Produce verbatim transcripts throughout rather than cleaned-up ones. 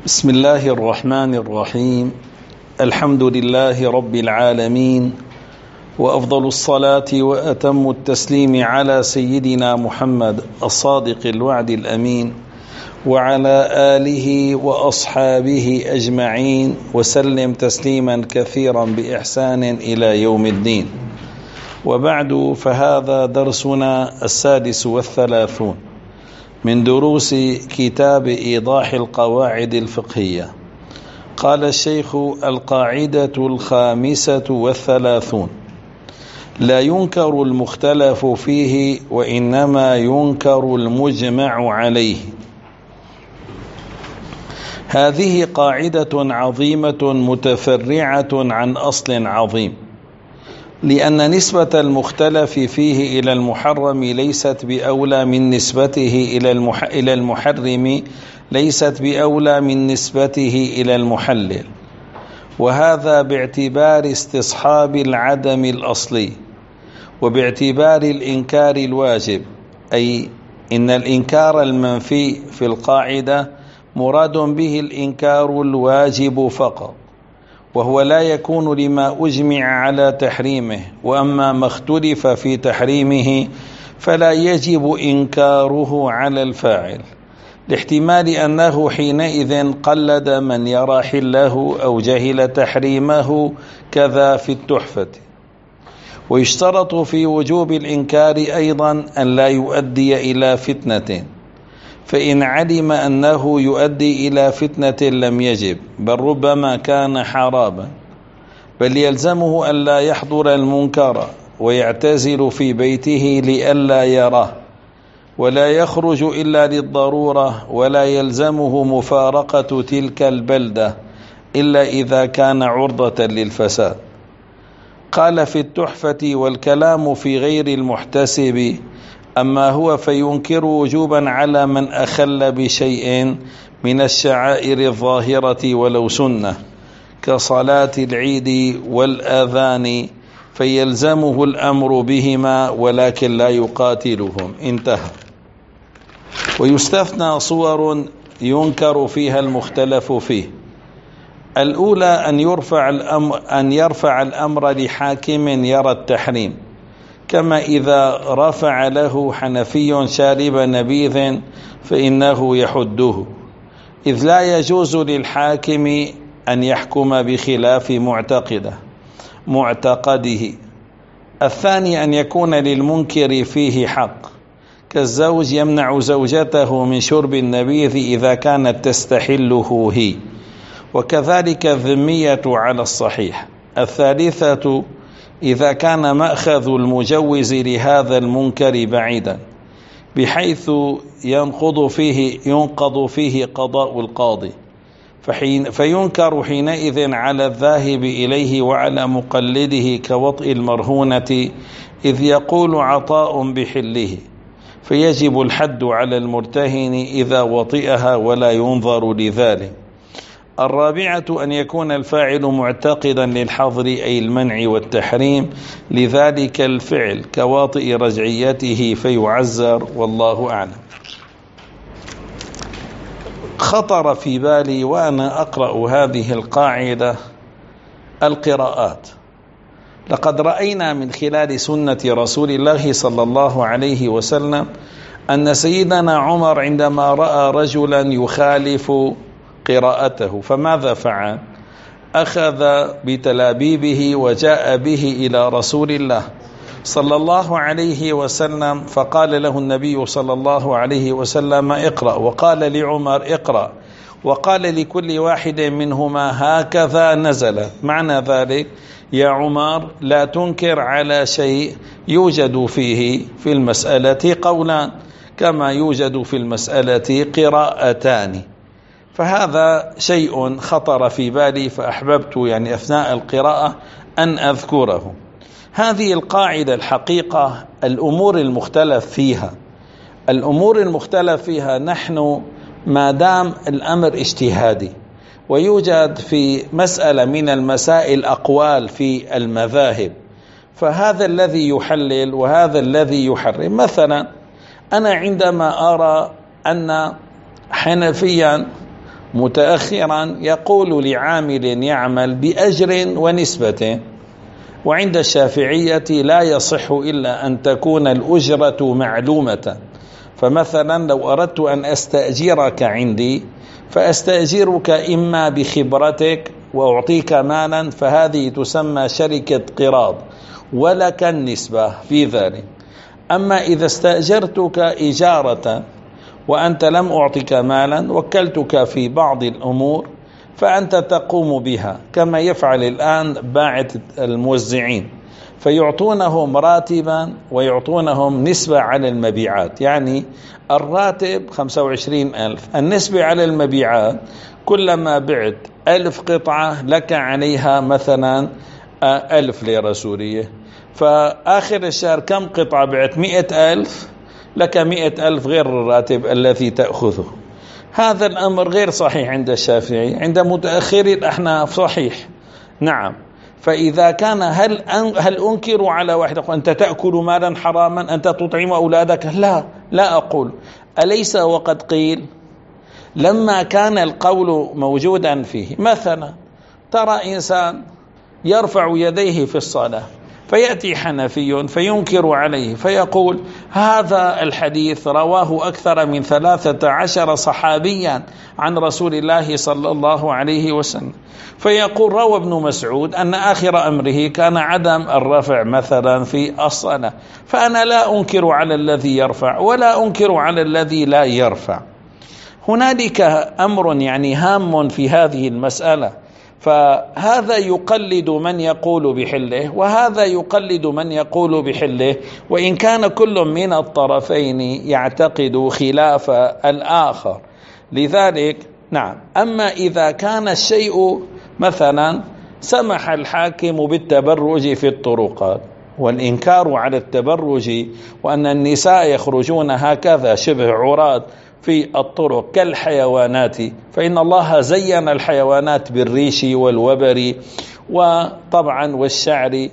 بسم الله الرحمن الرحيم. الحمد لله رب العالمين، وأفضل الصلاة وأتم التسليم على سيدنا محمد الصادق الوعد الأمين، وعلى آله وأصحابه أجمعين، وسلم تسليما كثيرا بإحسان إلى يوم الدين. وبعد، فهذا درسنا السادس والثلاثون من دروس كتاب إيضاح القواعد الفقهية. قال الشيخ: القاعدة الخامسة والثلاثون: لا ينكر المختلف فيه، وإنما ينكر المجمع عليه. هذه قاعدة عظيمة متفرعة عن أصل عظيم، لأن نسبة المختلف فيه إلى المحرم ليست بأولى من نسبته إلى المحرم ليست بأولى من نسبته إلى المحلل، وهذا باعتبار استصحاب العدم الأصلي، وباعتبار الإنكار الواجب، أي إن الإنكار المنفي في القاعدة مراد به الإنكار الواجب فقط، وهو لا يكون لما أجمع على تحريمه، وأما ما اختلف في تحريمه فلا يجب إنكاره على الفاعل، لاحتمال أنه حينئذ قلد من يرى حله أو جهل تحريمه، كذا في التحفة. ويشترط في وجوب الإنكار أيضا أن لا يؤدي إلى فتنة، فإن علم أنه يؤدي إلى فتنة لم يجب، بل ربما كان حراما، بل يلزمه أن لا يحضر المنكر ويعتزل في بيته لئلا يراه، ولا يخرج إلا للضرورة، ولا يلزمه مفارقة تلك البلدة إلا إذا كان عرضة للفساد. قال في التحفة: والكلام في غير المحتسب، أما هو فينكر وجوبا على من أخل بشيء من الشعائر الظاهرة ولو سنة، كصلاة العيد والآذان، فيلزمه الأمر بهما ولكن لا يقاتلهم. انتهى. ويستثنى صور ينكر فيها المختلف فيه. الأولى أن يرفع الأمر, أن يرفع الأمر لحاكم يرى التحريم، كما إذا رفع له حنفي شارب نبيذ فإنه يحده، إذ لا يجوز للحاكم أن يحكم بخلاف معتقده معتقده. الثاني أن يكون للمنكر فيه حق، كالزوج يمنع زوجته من شرب النبيذ إذا كانت تستحله هي، وكذلك الذمية على الصحيح. الثالثة إذا كان مأخذ المجوز لهذا المنكر بعيدا، بحيث ينقض فيه ينقض فيه قضاء القاضي، فحين فينكر حينئذ على الذاهب إليه وعلى مقلده كوطئ المرهونة، إذ يقول عطاء بحله، فيجب الحد على المرتهن إذا وطئها ولا ينظر لذلك. الرابعة أن يكون الفاعل معتقدا للحظر، أي المنع والتحريم، لذلك الفعل كواطئ رجعيته فيعزر، والله أعلم. خطر في بالي وأنا أقرأ هذه القاعدة القراءات. لقد رأينا من خلال سنة رسول الله صلى الله عليه وسلم أن سيدنا عمر عندما رأى رجلا يخالف قراءته فماذا فعل؟ أخذ بتلابيبه وجاء به إلى رسول الله صلى الله عليه وسلم، فقال له النبي صلى الله عليه وسلم: اقرأ، وقال لعمر: اقرأ، وقال لكل واحد منهما: هكذا نزل. معنى ذلك: يا عمر، لا تنكر على شيء يوجد فيه في المسألة قولان، كما يوجد في المسألة قراءتان. فهذا شيء خطر في بالي، فأحببت يعني أثناء القراءة أن أذكره. هذه القاعدة الحقيقة الأمور المختلف فيها الأمور المختلف فيها نحن ما دام الأمر اجتهادي، ويوجد في مسألة من المسائل أقوال في المذاهب، فهذا الذي يحلل وهذا الذي يحرم. مثلا أنا عندما أرى أن حنفيا متأخرا يقول لعامل يعمل بأجر ونسبة، وعند الشافعية لا يصح إلا أن تكون الأجرة معلومة. فمثلا لو أردت أن أستأجرك عندي فأستأجرك إما بخبرتك وأعطيك مالا، فهذه تسمى شركة قراض ولك النسبة في ذلك. أما إذا استأجرتك إجارة وأنت لم أعطك مالا، وكلتك في بعض الأمور فأنت تقوم بها، كما يفعل الآن باعة الموزعين، فيعطونهم راتبا ويعطونهم نسبة على المبيعات. يعني الراتب خمسة وعشرين ألف، النسبة على المبيعات كلما بعت ألف قطعة لك عليها مثلا ألف ليرة سورية، فآخر الشهر كم قطعة بعت؟ مئة ألف، لك مئة ألف غير الراتب الذي تأخذه. هذا الأمر غير صحيح عند الشافعي، عند متأخري الأحناف صحيح. نعم. فإذا كان هل هل أنكر على واحد يقول أنت تأكل مالا حراما، أنت تطعم أولادك؟ لا، لا أقول. أليس وقد قيل لما كان القول موجودا فيه، مثلا ترى إنسان يرفع يديه في الصلاة، فيأتي حنفي فينكر عليه فيقول هذا الحديث رواه أكثر من ثلاثة عشر صحابيا عن رسول الله صلى الله عليه وسلم، فيقول روى ابن مسعود أن آخر أمره كان عدم الرفع مثلا في الصلاة، فأنا لا أنكر على الذي يرفع ولا أنكر على الذي لا يرفع. هنالك أمر يعني هام في هذه المسألة، فهذا يقلد من يقول بحله وهذا يقلد من يقول بحله، وإن كان كل من الطرفين يعتقد خلاف الآخر. لذلك نعم. أما إذا كان الشيء مثلا سمح الحاكم بالتبرج في الطرقات، والإنكار على التبرج وأن النساء يخرجون هكذا شبه عراة في الطرق كالحيوانات، فإن الله زين الحيوانات بالريش والوبر وطبعا والشعر،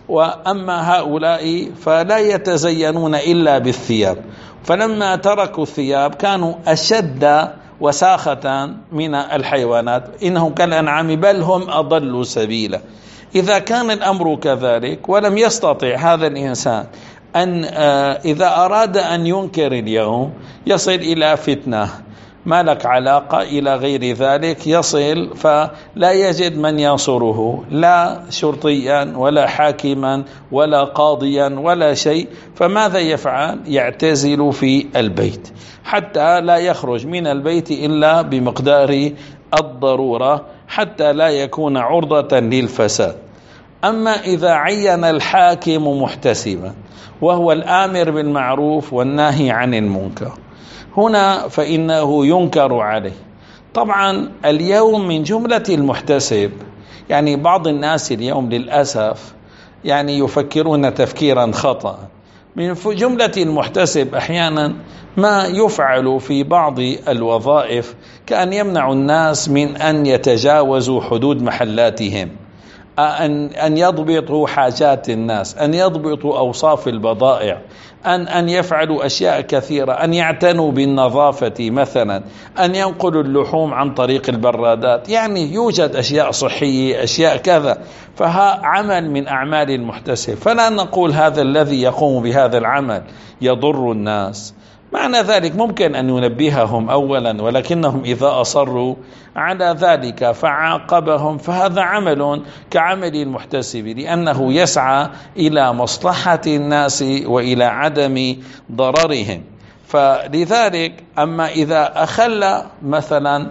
وأما هؤلاء فلا يتزينون إلا بالثياب، فلما تركوا الثياب كانوا أشد وساخة من الحيوانات، إنهم كالأنعام بل هم أضل سبيلا. إذا كان الأمر كذلك ولم يستطع هذا الإنسان أن إذا أراد أن ينكر اليوم يصل إلى فتنة ما لك علاقة إلى غير ذلك، يصل فلا يجد من ينصره، لا شرطيا ولا حاكما ولا قاضيا ولا شيء، فماذا يفعل؟ يعتزل في البيت حتى لا يخرج من البيت إلا بمقدار الضرورة حتى لا يكون عرضة للفساد. أما إذا عين الحاكم محتسبا وهو الآمر بالمعروف والناهي عن المنكر، هنا فإنه ينكر عليه. طبعا اليوم من جملة المحتسب، يعني بعض الناس اليوم للأسف يعني يفكرون تفكيرا خطأ، من جملة المحتسب أحيانا ما يفعل في بعض الوظائف كأن يمنع الناس من أن يتجاوزوا حدود محلاتهم، أن أن يضبطوا حاجات الناس، أن يضبطوا أوصاف البضائع، أن أن يفعلوا أشياء كثيرة، أن يعتنوا بالنظافة مثلا، أن ينقلوا اللحوم عن طريق البرادات، يعني يوجد أشياء صحية أشياء كذا، فها عمل من أعمال المحتسب. فلا نقول هذا الذي يقوم بهذا العمل يضر الناس، معنى ذلك ممكن أن ينبههم أولا، ولكنهم إذا أصروا على ذلك فعاقبهم فهذا عمل كعمل المحتسب، لأنه يسعى إلى مصلحة الناس وإلى عدم ضررهم. فلذلك أما إذا أخل مثلا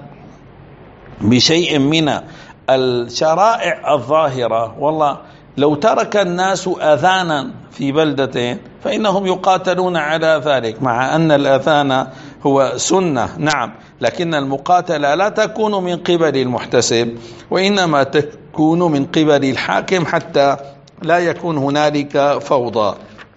بشيء من الشرائع الظاهرة، والله لو ترك الناس أذانا في بلدتين فإنهم يقاتلون على ذلك، مع أن الأذان هو سنة نعم، لكن المقاتلة لا تكون من قبل المحتسب وإنما تكون من قبل الحاكم حتى لا يكون هنالك فوضى.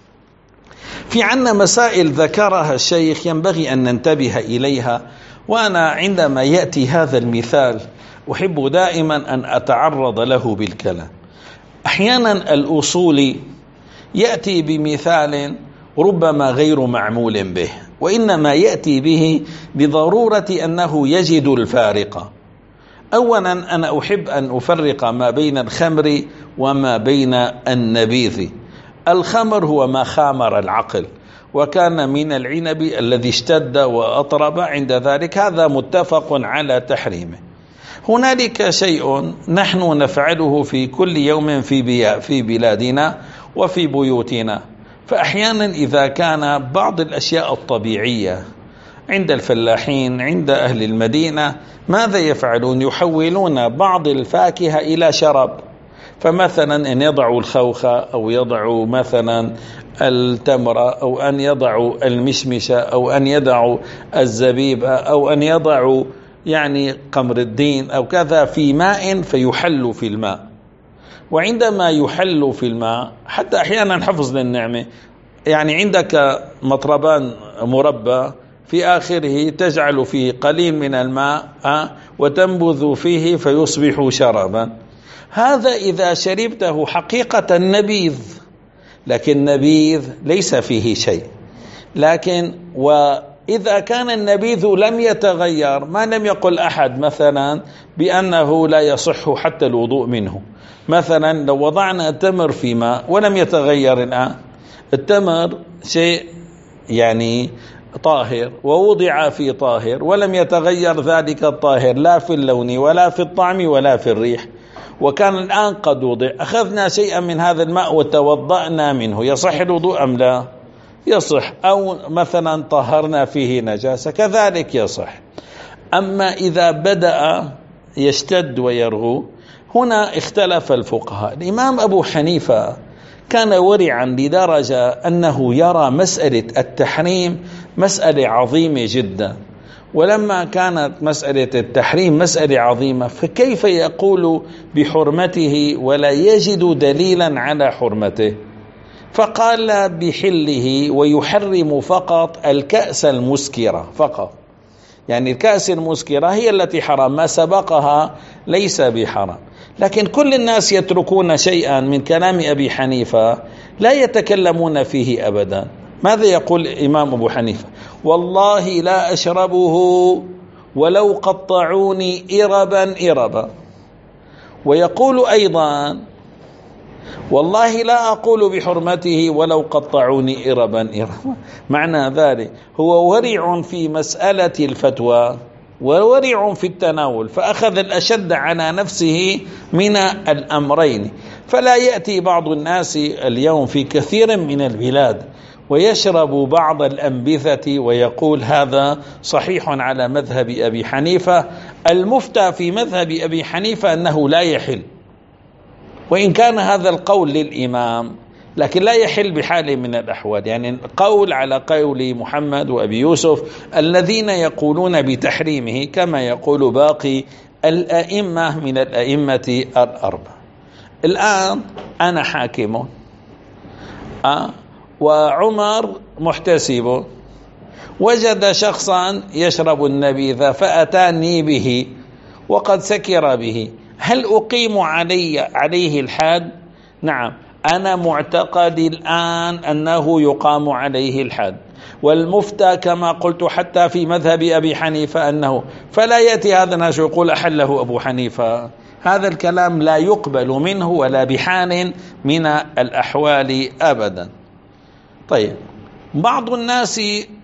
في عنا مسائل ذكرها الشيخ ينبغي أن ننتبه إليها، وأنا عندما يأتي هذا المثال أحب دائما أن أتعرض له بالكلام. أحيانا الأصولي يأتي بمثال ربما غير معمول به، وإنما يأتي به لضرورة أنه يجد الفارق. أولا أنا أحب أن أفرق ما بين الخمر وما بين النبيذ. الخمر هو ما خامر العقل، وكان من العنب الذي اشتد وأطرب، عند ذلك هذا متفق على تحريمه. هنالك شيء نحن نفعله في كل يوم في في بلادنا وفي بيوتنا، فأحيانا إذا كان بعض الأشياء الطبيعية عند الفلاحين عند أهل المدينة ماذا يفعلون؟ يحولون بعض الفاكهة إلى شراب. فمثلا أن يضعوا الخوخة أو يضعوا مثلا التمرة أو أن يضعوا المشمشة أو أن يضعوا الزبيب أو أن يضعوا يعني قمر الدين أو كذا في ماء فيحل في الماء. وعندما يحل في الماء حتى أحيانا حفظ للنعمة، يعني عندك مطربان مربى في آخره تجعل فيه قليل من الماء وتنبذ فيه فيصبح شرابا. هذا إذا شربته حقيقة نبيذ، لكن نبيذ ليس فيه شيء. لكن وإذا كان النبيذ لم يتغير، ما لم يقل أحد مثلا بأنه لا يصح حتى الوضوء منه. مثلا لو وضعنا التمر في ماء ولم يتغير الآن، التمر شيء يعني طاهر ووضع في طاهر ولم يتغير ذلك الطاهر لا في اللون ولا في الطعم ولا في الريح، وكان الآن قد وضع، أخذنا شيئا من هذا الماء وتوضأنا منه، يصح الوضوء أم لا؟ يصح. أو مثلا طهرنا فيه نجاسة كذلك يصح. أما إذا بدأ يشتد ويرغو، هنا اختلف الفقهاء. الإمام أبو حنيفة كان ورعا لدرجة أنه يرى مسألة التحريم مسألة عظيمة جدا، ولما كانت مسألة التحريم مسألة عظيمة فكيف يقول بحرمته ولا يجد دليلا على حرمته؟ فقال بحله ويحرم فقط الكأس المسكرة فقط، يعني الكأس المسكرة هي التي حرام، ما سبقها ليس بحرام. لكن كل الناس يتركون شيئا من كلام أبي حنيفة لا يتكلمون فيه أبدا. ماذا يقول الإمام أبو حنيفة؟ والله لا أشربه ولو قطعوني إربا إربا. ويقول أيضا والله لا أقول بحرمته ولو قطعوني إربا إربا. معنى ذلك هو ورع في مسألة الفتوى وورع في التناول، فأخذ الأشد على نفسه من الأمرين. فلا يأتي بعض الناس اليوم في كثير من البلاد ويشرب بعض الأنبثة ويقول هذا صحيح على مذهب أبي حنيفة. المفتى في مذهب أبي حنيفة أنه لا يحل، وإن كان هذا القول للإمام لكن لا يحل بحال من الأحوال. يعني قول على قول محمد وأبي يوسف الذين يقولون بتحريمه كما يقول باقي الأئمة من الأئمة الأربعة. الآن أنا حاكم أه وعمر محتسب، وجد شخصا يشرب النبيذ فأتاني به وقد سكر به، هل أقيم علي عليه الحد؟ نعم، أنا معتقد الآن أنه يقام عليه الحد، والمفتى كما قلت حتى في مذهب أبي حنيفة أنه، فلا يأتي هذا الناس يقول أحله أبو حنيفة. هذا الكلام لا يقبل منه ولا بحال من الأحوال أبدا. طيب، بعض الناس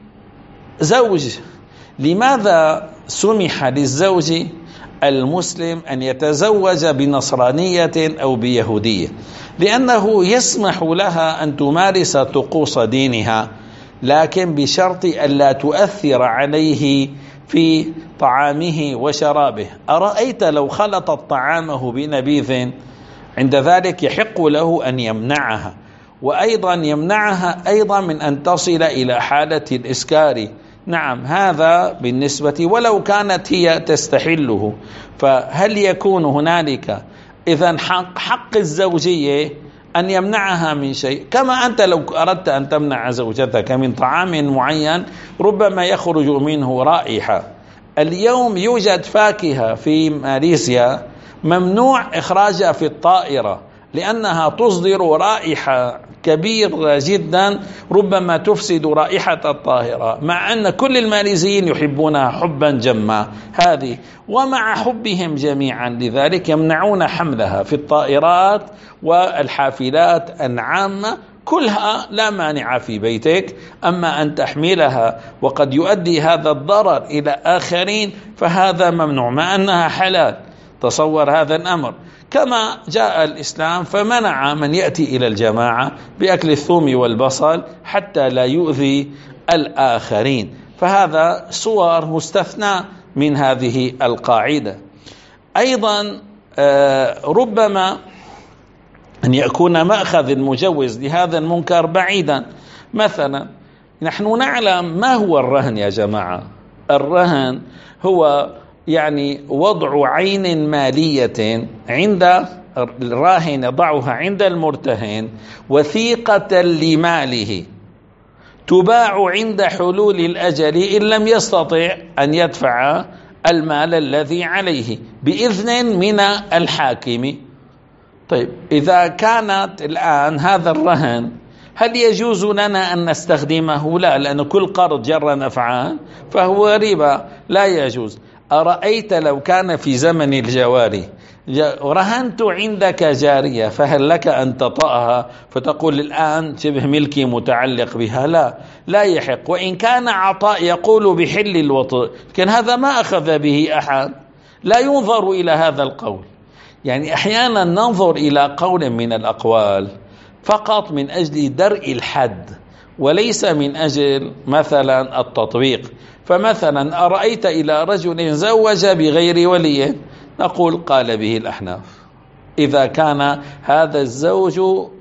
زوج، لماذا سمح للزوج المسلم أن يتزوج بنصرانية أو بيهودية؟ لأنه يسمح لها أن تمارس طقوس دينها، لكن بشرط ألا تؤثر عليه في طعامه وشرابه. أرأيت لو خلطت طعامه بنبيذ، عند ذلك يحق له أن يمنعها، وأيضا يمنعها أيضا من أن تصل إلى حالة الإسكار. نعم، هذا بالنسبة ولو كانت هي تستحله. فهل يكون هنالك إذن حق, حق الزوجية أن يمنعها من شيء؟ كما أنت لو أردت أن تمنع زوجتك من طعام معين ربما يخرج منه رائحة. اليوم يوجد فاكهة في ماليزيا ممنوع إخراجها في الطائرة لأنها تصدر رائحة كبير جدا ربما تفسد رائحة الطاهرة، مع أن كل الماليزيين يحبونها حبا جما هذه، ومع حبهم جميعا لذلك يمنعون حملها في الطائرات والحافلات العامة كلها، لا مانع في بيتك، أما أن تحملها وقد يؤدي هذا الضرر إلى آخرين فهذا ممنوع، مع أنها حلال. تصور هذا الأمر. كما جاء الإسلام فمنع من يأتي إلى الجماعة بأكل الثوم والبصل حتى لا يؤذي الآخرين، فهذا صور مستثنى من هذه القاعدة. أيضا ربما أن يكون مأخذ المجوز لهذا المنكر بعيدا. مثلا نحن نعلم ما هو الرهن يا جماعة. الرهن هو يعني وضع عين مالية عند الراهن، يضعها عند المرتهن وثيقة لماله تباع عند حلول الأجل إن لم يستطع أن يدفع المال الذي عليه بإذن من الحاكم. طيب إذا كانت الآن هذا الرهن هل يجوز لنا أن نستخدمه؟ لا، لأن كل قرض جر نفعان فهو ربا، لا يجوز. أرأيت لو كان في زمن الجواري رهنت عندك جارية فهل لك أن تطأها فتقول الآن شبه ملكي متعلق بها؟ لا، لا يحق. وإن كان عطاء يقول بحل الوطء كان هذا ما أخذ به أحد، لا ينظر إلى هذا القول. يعني أحيانا ننظر إلى قول من الأقوال فقط من أجل درء الحد وليس من أجل مثلا التطبيق. فمثلا أرأيت إلى رجل زوج بغير ولي، نقول قال به الأحناف إذا كان هذا الزوج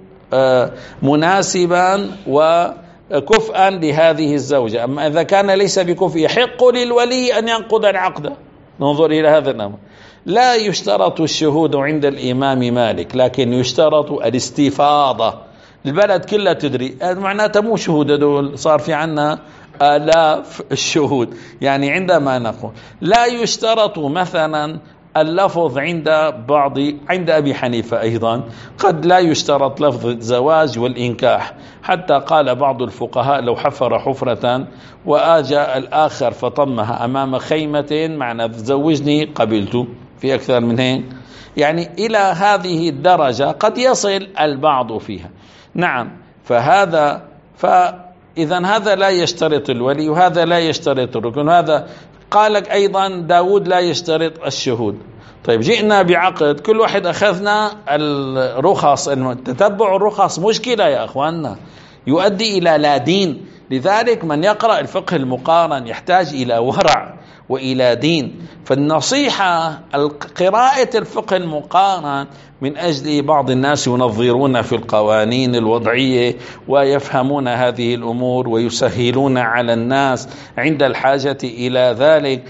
مناسبا وكفءا لهذه الزوجة، أما إذا كان ليس بكفء يحق للولي أن ينقض العقد. ننظر إلى هذا الأمر. لا يشترط الشهود عند الإمام مالك، لكن يشترط الاستفاضة. البلد كلها تدري، معناته مو شهود دول، صار في عنا آلاف الشهود. يعني عندما نقول لا يشترط مثلا اللفظ عند بعض، عند أبي حنيفة أيضا قد لا يشترط لفظ الزواج والإنكاح، حتى قال بعض الفقهاء لو حفر حفرة وآجى الآخر فطمها أمام خيمة معنى زوجني قبلت، في أكثر من هيك. يعني إلى هذه الدرجة قد يصل البعض فيها. نعم، فهذا فإذا هذا لا يشترط الولي وهذا لا يشترط الركن. هذا قال لك أيضا داود لا يشترط الشهود. طيب جئنا بعقد كل واحد أخذنا الرخص، تتبع الرخص مشكلة يا أخواننا، يؤدي إلى لا دين. لذلك من يقرأ الفقه المقارن يحتاج إلى ورع وإلى دين. فالنصيحة قراءة الفقه المقارن من أجل بعض الناس ينظرون في القوانين الوضعية ويفهمون هذه الأمور ويسهلون على الناس عند الحاجة إلى ذلك.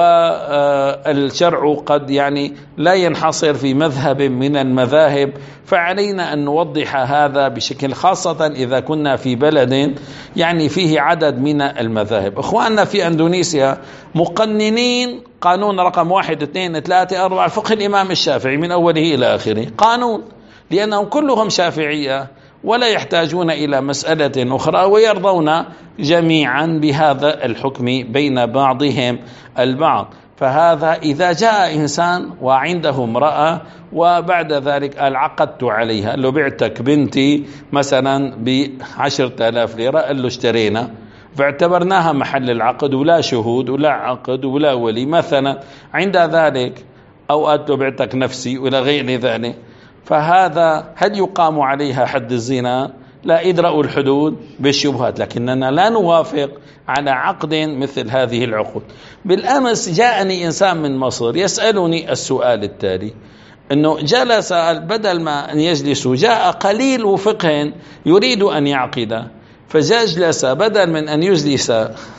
والشرع قد يعني لا ينحصر في مذهب من المذاهب، فعلينا أن نوضح هذا بشكل، خاصة إذا كنا في بلد يعني فيه عدد من المذاهب. أخواننا في أندونيسيا مقننين قانون رقم واحد اثنين ثلاثة أربعة فقه الإمام الشافعي من أوله إلى آخره، قانون، لأنهم كلهم شافعية ولا يحتاجون إلى مسألة أخرى ويرضون جميعا بهذا الحكم بين بعضهم البعض. فهذا إذا جاء إنسان وعنده امرأة وبعد ذلك قال عقدت عليها، لو بعتك بنتي مثلا بعشرة آلاف ليرة، قال له اشترينا، فاعتبرناها محل العقد ولا شهود ولا عقد ولا ولي مثلا، عند ذلك أو قالت له بعتك نفسي ولا غير ذلك، فهذا هل يقام عليها حد الزنا؟ لا، ادرأوا الحدود بالشبهات، لكننا لا نوافق على عقد مثل هذه العقود. بالأمس جاءني إنسان من مصر يسألني السؤال التالي، أنه جلس بدل ما أن يجلس جاء قليل وفقه يريد أن يعقد، فجلس بدل من أن يجلس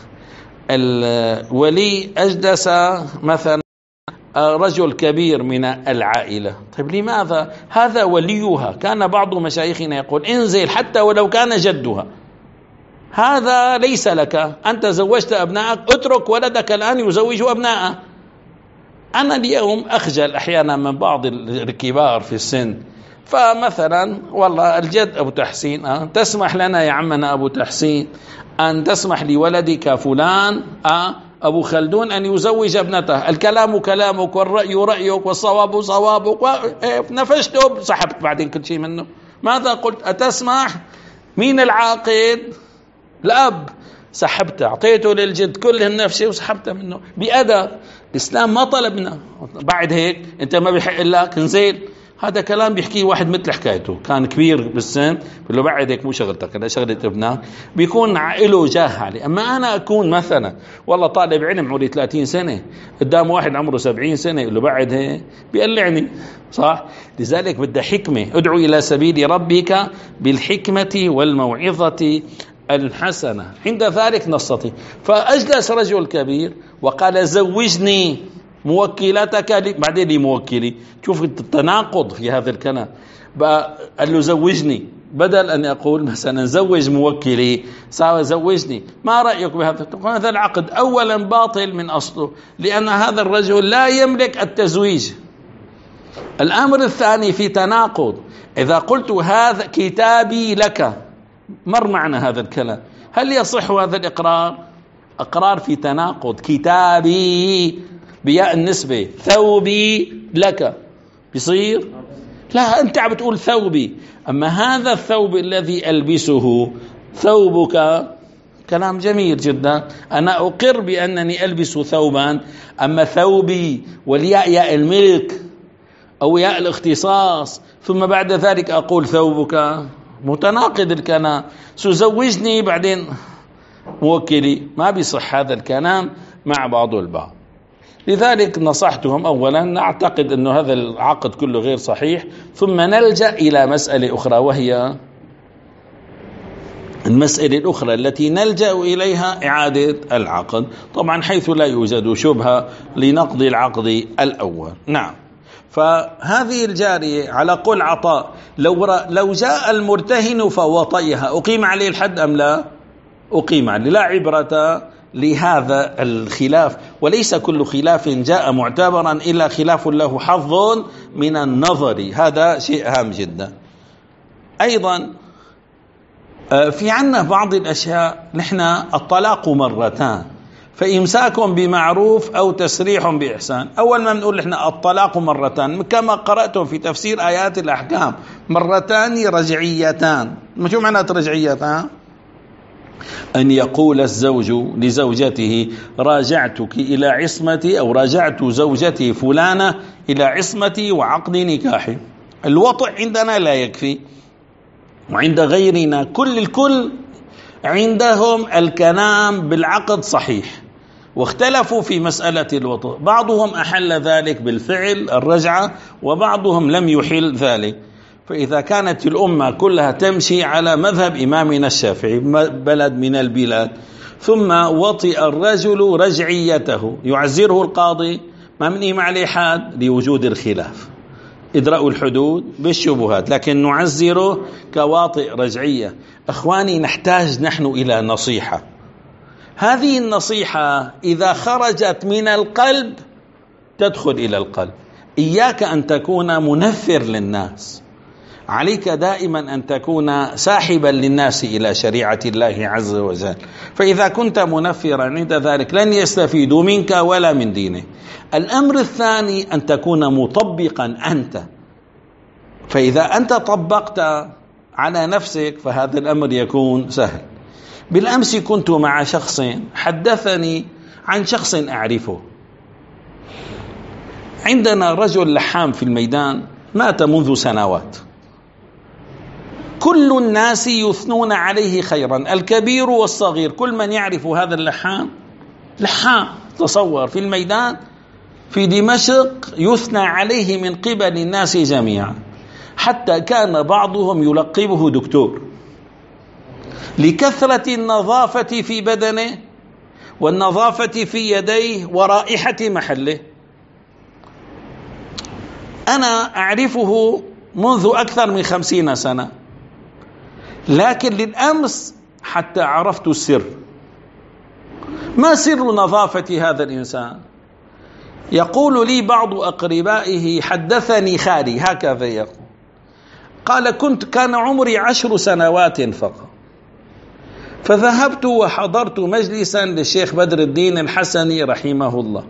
الولي أجلس مثلا رجل كبير من العائلة. طيب لماذا؟ هذا وليها. كان بعض مشايخنا يقول انزل حتى ولو كان جدها، هذا ليس لك، أنت زوجت أبنائك، اترك ولدك الآن يزوج أبنائه. أنا اليوم أخجل أحيانا من بعض الكبار في السن، فمثلا والله الجد أبو تحسين أه تسمح لنا يا عمنا أبو تحسين أن تسمح لولدك فلان أه أبو خلدون أن يزوج ابنته، الكلام كلامك والرأي رأيك والصواب صوابك، نفشته سحبت بعدين كل شيء منه. ماذا قلت؟ أتسمح؟ مين العاقد؟ الأب، سحبته، أعطيته للجد كل النفس وسحبته منه بأدب. الإسلام ما طلبنا بعد هيك أنت ما بيحق لك انزل. هذا كلام بيحكيه واحد مثل حكايته، كان كبير بالسن، بقول له بعد هيك مو شغلتك، هذا شغلة ابنك، بيكون له جاه عليه. أما أنا أكون مثلا والله طالب علم عمري ثلاثين سنة قدام واحد عمره سبعين سنة يقول له بعد هيك بيقلعني، صح؟ لذلك بدها حكمة. ادعو إلى سبيل ربك بالحكمة والموعظة الحسنة، عند ذلك نستطيع. فأجلس رجل كبير وقال زوجني موكلتك، بعدين لي موكلي. شوف التناقض في هذا الكلام. قال له زوجني بدل أن يقول مثلا زوج موكلي، صار زوجني. ما رأيك بهذا؟ هذا العقد أولا باطل من أصله، لأن هذا الرجل لا يملك التزويج. الأمر الثاني في تناقض. إذا قلت هذا كتابي لك، مر معنا هذا الكلام، هل يصح هذا الإقرار؟ أقرار في تناقض. كتابي بياء النسبة، ثوبي لك، بيصير؟ لا، أنت عم بتقول ثوبي، أما هذا الثوب الذي ألبسه ثوبك، كلام جميل جدا، أنا أقر بأنني ألبس ثوبا، أما ثوبي والياء ياء الملك أو ياء الاختصاص، ثم بعد ذلك أقول ثوبك، متناقض الكلام. سزوجني بعدين موكلي، ما بيصح هذا الكلام مع بعض البعض. لذلك نصحتهم أولا نعتقد أن هذا العقد كله غير صحيح، ثم نلجأ إلى مسألة أخرى، وهي المسألة الأخرى التي نلجأ إليها إعادة العقد، طبعا حيث لا يوجد شبهة لنقض العقد الأول. نعم. فهذه الجارية على قول عطاء، لو لو جاء المرتهن فوطئها أقيم عليه الحد أم لا؟ أقيم عليه. لا عبرة لهذا الخلاف، وليس كل خلاف جاء معتبرا إلا خلاف له حظ من النظر، هذا شيء هام جدا. أيضا في عنا بعض الأشياء، نحن الطلاق مرتان، فإمساك بمعروف أو تسريح بإحسان. أول ما بنقول نحن الطلاق مرتان، كما قرأتم في تفسير آيات الأحكام، مرتان رجعيتان. شو معنى رجعيتان؟ أن يقول الزوج لزوجته راجعتك إلى عصمتي، أو راجعت زوجتي فلانة إلى عصمتي وعقد نكاحي. الوطء عندنا لا يكفي، وعند غيرنا كل الكل عندهم الكلام بالعقد صحيح، واختلفوا في مسألة الوطء. بعضهم أحل ذلك بالفعل الرجعة، وبعضهم لم يحل ذلك. فإذا كانت الأمة كلها تمشي على مذهب إمامنا الشافعي بلد من البلاد، ثم وطئ الرجل رجعيته يعزره القاضي، ما منهم عليه حاد لوجود الخلاف، ادرأوا الحدود بالشبهات، لكن نعزره كواطئ رجعية. أخواني، نحتاج نحن إلى نصيحة. هذه النصيحة إذا خرجت من القلب تدخل إلى القلب. إياك أن تكون منفر للناس، عليك دائما أن تكون ساحبا للناس إلى شريعة الله عز وجل. فإذا كنت منفرا عند ذلك لن يستفيدوا منك ولا من دينك. الأمر الثاني أن تكون مطبقا أنت، فإذا أنت طبقت على نفسك فهذا الأمر يكون سهل. بالأمس كنت مع شخص حدثني عن شخص أعرفه. عندنا رجل لحام في الميدان مات منذ سنوات، كل الناس يثنون عليه خيرا، الكبير والصغير، كل من يعرف هذا اللحام. لحام، تصور، في الميدان في دمشق يثنى عليه من قبل الناس جميعا، حتى كان بعضهم يلقبه دكتور لكثرة النظافة في بدنه والنظافة في يديه ورائحة محله. أنا أعرفه منذ أكثر من خمسين سنة، لكن للأمس حتى عرفت السر. ما سر نظافة هذا الإنسان؟ يقول لي بعض أقربائه حدثني خالي هكذا يقول، قال كنت كان عمري عشر سنوات فقط، فذهبت وحضرت مجلسا للشيخ بدر الدين الحسني رحمه الله،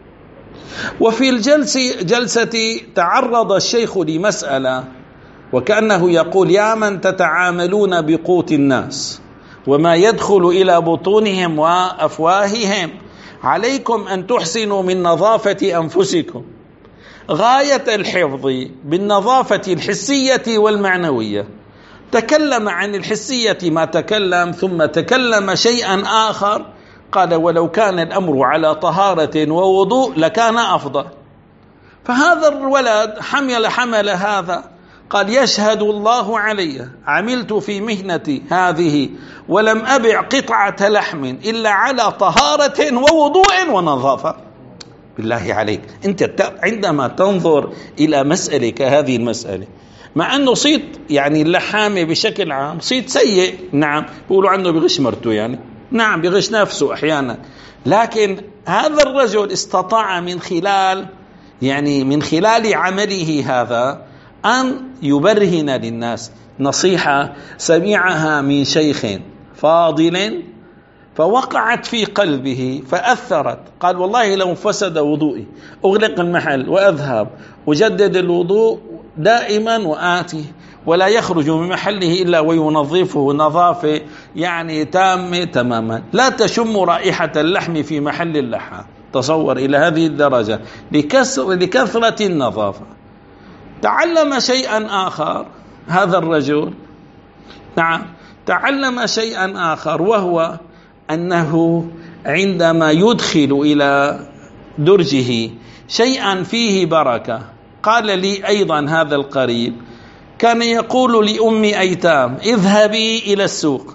وفي الجلسة جلسة تعرض الشيخ لمسألة وكأنه يقول: يا من تتعاملون بقوت الناس وما يدخل إلى بطونهم وأفواههم، عليكم أن تحسنوا من نظافة أنفسكم غاية الحفظ بالنظافة الحسية والمعنوية. تكلم عن الحسية ما تكلم، ثم تكلم شيئا آخر، قال: ولو كان الأمر على طهارة ووضوء لكان أفضل. فهذا الولد حمل حمل هذا، قال: يشهد الله علي عملت في مهنتي هذه ولم أبع قطعة لحم إلا على طهارة ووضوء ونظافة. بالله عليك، أنت عندما تنظر إلى مسألة كهذه المسألة، مع أنه صيت يعني اللحامة بشكل عام صيت سيء، نعم بيقولوا عنه بغش مرته، يعني نعم بغش نفسه أحيانا، لكن هذا الرجل استطاع من خلال يعني من خلال عمله هذا أن يبرهن للناس نصيحة سمعها من شيخ فاضل فوقعت في قلبه فأثرت، قال: والله لو فسد وضوئي أغلق المحل وأذهب أجدد الوضوء دائما وآتي، ولا يخرج من محله إلا وينظفه نظافة يعني تامة تماما، لا تشم رائحة اللحم في محل اللحم. تصور إلى هذه الدرجة لكثرة النظافة. تعلم شيئا آخر هذا الرجل، نعم تعلم شيئا آخر، وهو أنه عندما يدخل إلى درجه شيئا فيه بركة، قال لي أيضا هذا القريب كان يقول لأم أيتام: اذهبي إلى السوق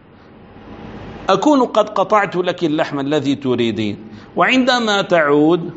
أكون قد قطعت لك اللحم الذي تريدين، وعندما تعود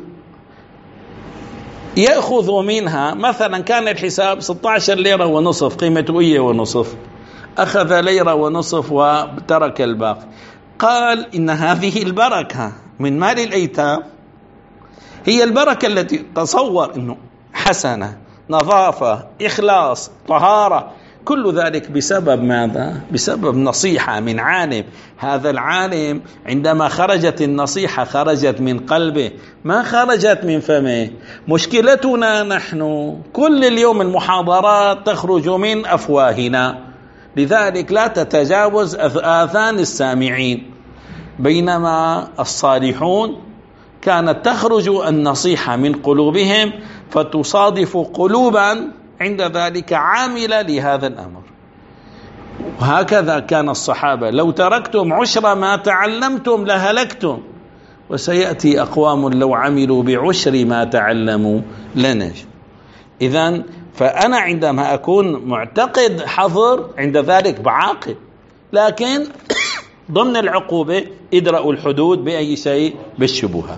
يأخذ منها مثلا كان الحساب ستة عشر ليرة ونصف، قيمته إيه ونصف، أخذ ليرة ونصف وترك الباقي. قال: إن هذه البركة من مال الأيتام هي البركة التي تصور أنه حسنة، نظافة، إخلاص، طهارة، كل ذلك بسبب ماذا؟ بسبب نصيحة من عالم. هذا العالم عندما خرجت النصيحة خرجت من قلبه ما خرجت من فمه. مشكلتنا نحن كل اليوم المحاضرات تخرج من أفواهنا، لذلك لا تتجاوز آذان السامعين، بينما الصالحون كانت تخرج النصيحة من قلوبهم فتصادف قلوبا عند ذلك عاملة لهذا الأمر. وهكذا كان الصحابة: لو تركتم عشر ما تعلمتم لهلكتم، وسيأتي أقوام لو عملوا بعشر ما تعلموا لنجوا. إذن فأنا عندما أكون معتقد حظر عند ذلك بعاقب، لكن ضمن العقوبة ادرأوا الحدود بأي شيء؟ بالشبهات.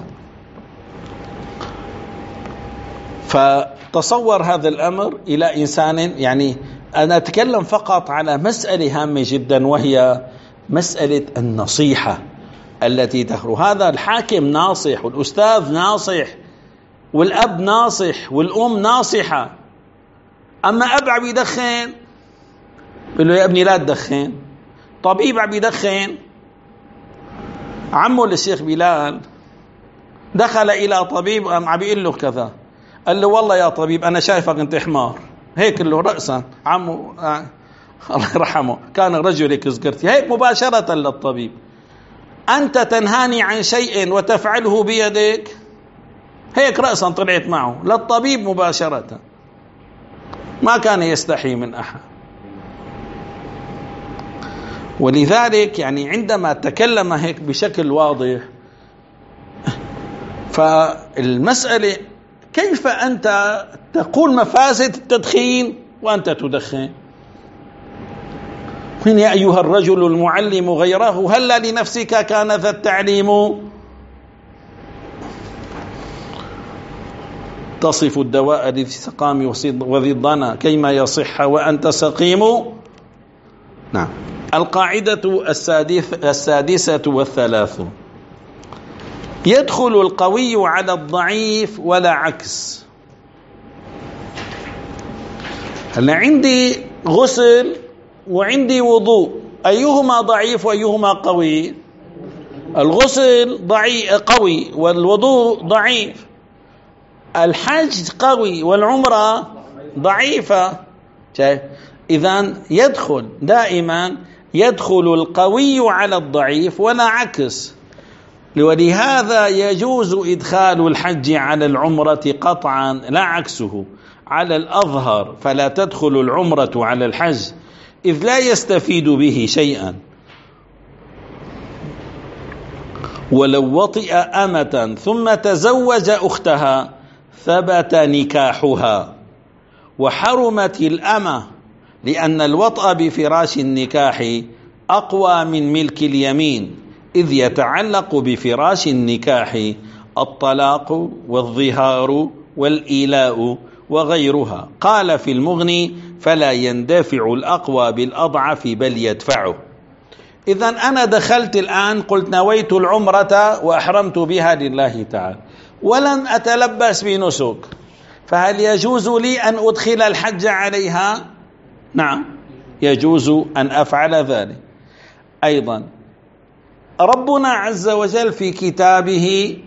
فتصور هذا الأمر إلى إنسان، يعني أنا أتكلم فقط على مسألة هامة جدا، وهي مسألة النصيحة التي تخرج. هذا الحاكم ناصح، والأستاذ ناصح، والأب ناصح، والأم ناصحة. أما أب عم يدخن بيقول له: يا ابني لا تدخن. طبيب عم يدخن، عمه للشيخ بلال دخل إلى طبيب عم بيقول له كذا، قال له: والله يا طبيب أنا شايفك أنت حمار. هيك له رأسا عمه آه. الله يرحمه كان رجل هيك صغرتي، هيك مباشرة للطبيب: أنت تنهاني عن شيء وتفعله بيدك. هيك رأسا طلعت معه للطبيب مباشرة، ما كان يستحي من أحد. ولذلك يعني عندما تكلم هيك بشكل واضح، فالمسألة كيف أنت تقول مفاسد التدخين وأنت تدخن؟ من يا أيها الرجل المعلم غيره هل لنفسك كان ذا التعليم؟ تصف الدواء لذي سقام وذي الضنا كيما يصح وأنت سقيم. نعم. القاعدة السادسة والثلاثون: يدخل القوي على الضعيف ولا عكس. هلا عندي غسل وعندي وضوء، أيهما ضعيف وأيهما قوي؟ الغسل ضعيف قوي والوضوء ضعيف. الحج قوي والعمرة ضعيفة. إذن يدخل دائما يدخل القوي على الضعيف ولا عكس. ولهذا يجوز إدخال الحج على العمرة قطعا لا عكسه على الأظهر، فلا تدخل العمرة على الحج إذ لا يستفيد به شيئا. ولو وطئ أمة ثم تزوج أختها ثبت نكاحها، وحرمت الأمة لأن الوطأ بفراش النكاح أقوى من ملك اليمين، إذ يتعلق بفراش النكاح الطلاق والظهار والإيلاء وغيرها. قال في المغني: فلا يندفع الأقوى بالأضعف بل يدفعه. إذن أنا دخلت الآن قلت نويت العمرة وأحرمت بها لله تعالى ولن أتلبس بنسك، فهل يجوز لي أن أدخل الحج عليها؟ نعم يجوز أن أفعل ذلك. أيضا ربنا عز وجل في كتابه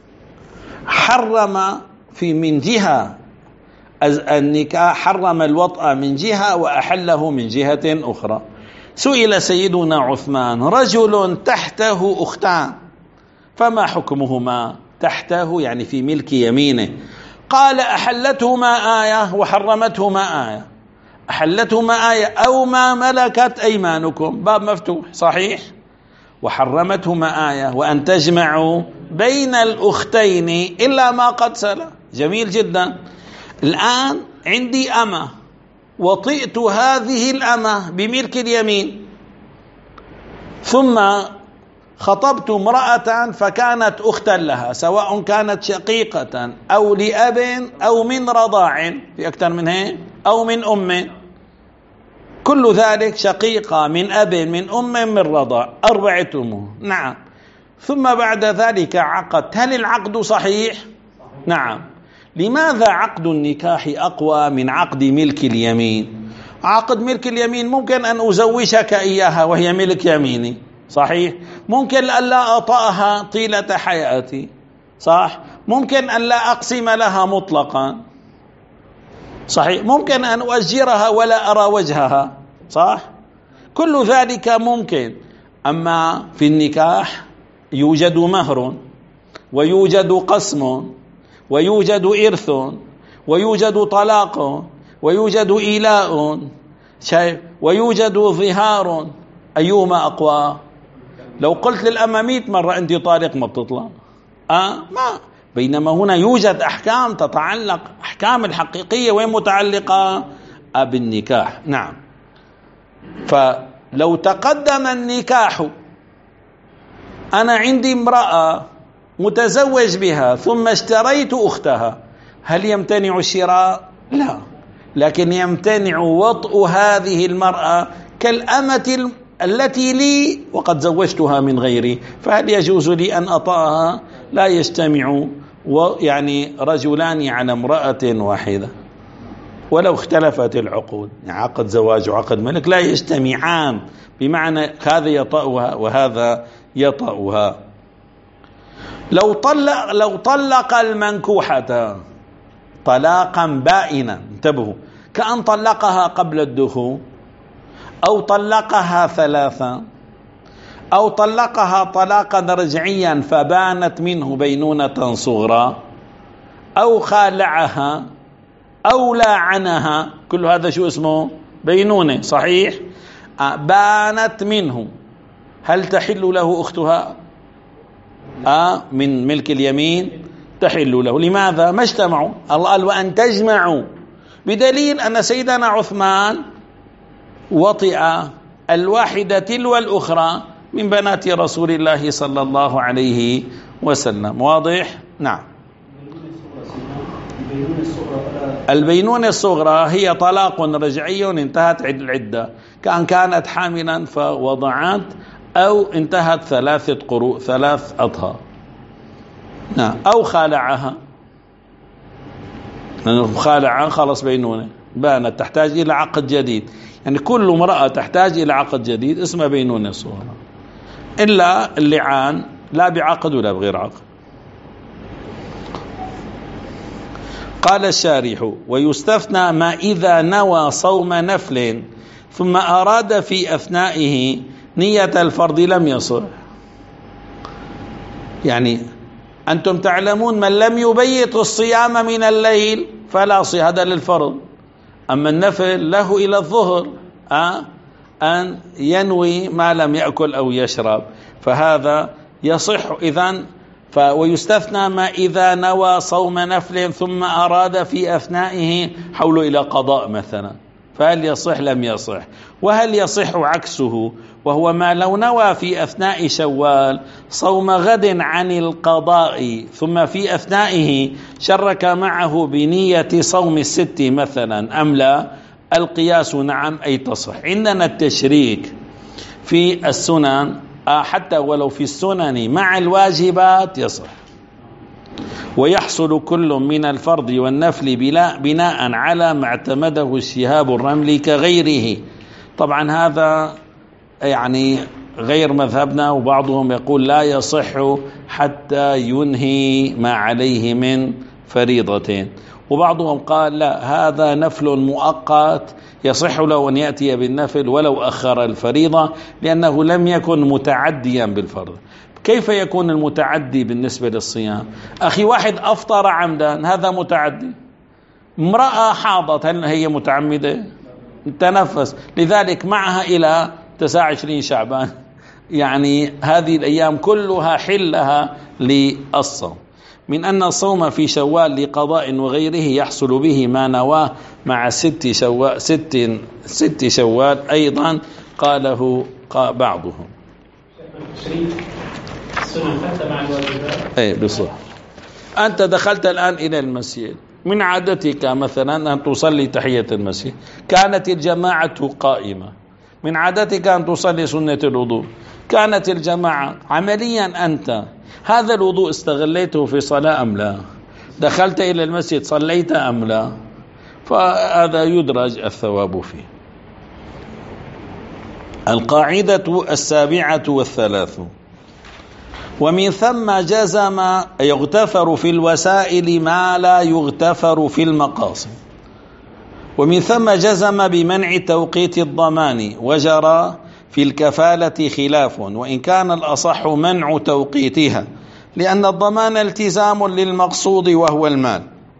حرم في من جهة النكاح، حرم الوطأ من جهة وأحله من جهة أخرى. سئل سيدنا عثمان: رجل تحته أختان فما حكمهما؟ تحته يعني في ملك يمينه. قال: أحلتهما آية وحرمتهما آية. أحلتهما آية أو ما ملكت أيمانكم، باب مفتوح صحيح. وحرمتهما آية وأن تجمعوا بين الأختين إلا ما قد سلف. جميل جدا. الآن عندي أمة وطئت هذه الأمة بملك اليمين، ثم خطبت امرأة فكانت أختا لها، سواء كانت شقيقة أو لأب أو من رضاع، في أكثر من هيك، أو من أم، كل ذلك شقيقة من أب من أم من رضاع، أربعة أمور. نعم. ثم بعد ذلك عقد، هل العقد صحيح؟ نعم. لماذا عقد النكاح أقوى من عقد ملك اليمين؟ عقد ملك اليمين ممكن أن أزوجك إياها وهي ملك يميني، صحيح. ممكن أن لا أطأها طيلة حياتي، صح. ممكن أن لا أقسم لها مطلقا، صحيح. ممكن أن أؤجرها ولا أرى وجهها، صح. كل ذلك ممكن. أما في النكاح يوجد مهر ويوجد قسم ويوجد إرث ويوجد طلاق ويوجد إيلاء ويوجد ظهار، أيهما أقوى؟ لو قلت للأمة مئة مرة أنت طالق ما بتطلع، آه ما. بينما هنا يوجد أحكام تتعلق، أحكام الحقيقية وين متعلقة؟ بالنكاح. نعم. فلو تقدم النكاح، أنا عندي امرأة متزوج بها ثم اشتريت أختها، هل يمتنع الشراء؟ لا، لكن يمتنع وطء هذه المرأة كالأمة التي لي وقد زوجتها من غيري، فهل يجوز لي أن أطأها؟ لا يجتمع ويعني رجلان على امرأة واحدة ولو اختلفت العقود، يعني عقد زواج وعقد ملك لا يجتمعان، بمعنى هذا يطأها وهذا يطأها. لو طلق لو طلق المنكوحة طلاقا بائنا، انتبهوا، كأن طلقها قبل الدخول أو طلقها ثلاثا أو طلقها طلاقا رجعيا فبانت منه بينونة صغرى أو خالعها أو لاعنها، كل هذا شو اسمه؟ بينونة، صحيح. بانت منه، هل تحل له أختها؟ آه من ملك اليمين تحل له. لماذا؟ ما اجتمعوا. الله قال: وأن تجمعوا، بدليل أن سيدنا عثمان وطئ الواحدة تلو الأخرى من بنات رسول الله صلى الله عليه وسلم. واضح؟ نعم. البينونة الصغرى هي طلاق رجعي انتهت العدة، كأن كانت حاملا فوضعت أو انتهت ثلاثة قروء ثلاث أطهار، نعم. أو خالعها، خالعها خلص بينونة، بانت تحتاج إلى عقد جديد، يعني كل امرأة تحتاج إلى عقد جديد اسمها بينونة صغرى، إلا اللعان لا بعقد ولا بغير عقد. قال الشارح: ويستثنى ما إذا نوى صوم نفل ثم أراد في أثنائه نية الفرض لم يصح. يعني أنتم تعلمون من لم يبيت الصيام من الليل فلا صيام، هذا للفرض. أما النفل له إلى الظهر أه؟ أن ينوي ما لم يأكل أو يشرب، فهذا يصح إذن. ويستثنى ما إذا نوى صوم نفل ثم أراد في أثنائه حول إلى قضاء مثلا، فهل يصح؟ لم يصح. وهل يصح عكسه، وهو ما لو نوى في أثناء شوال صوم غد عن القضاء ثم في أثنائه شرك معه بنية صوم الست مثلا أم لا؟ القياس نعم أي تصح. عندنا التشريك في السنن حتى ولو في السنن مع الواجبات يصح، ويحصل كل من الفرض والنفل بلا بناء على ما اعتمده الشهاب الرملي كغيره. طبعا هذا يعني غير مذهبنا، وبعضهم يقول لا يصح حتى ينهي ما عليه من فريضتين، وبعضهم قال لا، هذا نفل مؤقت يصح له أن يأتي بالنفل ولو أخر الفريضة لأنه لم يكن متعديا بالفرض. كيف يكون المتعدي بالنسبة للصيام؟ أخي واحد أفطر عمدا هذا متعدي، امرأة حاضت هل هي متعمدة؟ تنفس، لذلك معها إلى تسعة وعشرين شعبان، يعني هذه الأيام كلها حلها للصوم. من أن الصوم في شوال لقضاء وغيره يحصل به ما نواه مع ست شوال, ست ست شوال أيضا قاله بعضهم. أي بالصح. أنت دخلت الآن إلى المسجد، من عادتك مثلا أن تصلي تحية المسجد، كانت الجماعة قائمة، من عادتك أن تصلي سنة الوضوء، كانت الجماعة، عمليا أنت هذا الوضوء استغليته في صلاة أم لا؟ دخلت إلى المسجد صليت أم لا؟ فهذا يدرج الثواب فيه. القاعدة السابعة والثلاث: ومن ثم جزم يغتفر في الوسائل ما لا يغتفر في المقاصد. ومن ثم جزم بمنع توقيت الضمان، وجرى في الكفالة خلاف، وإن كان الأصح منع توقيتها، لأن الضمان التزام للمقصود وهو المال،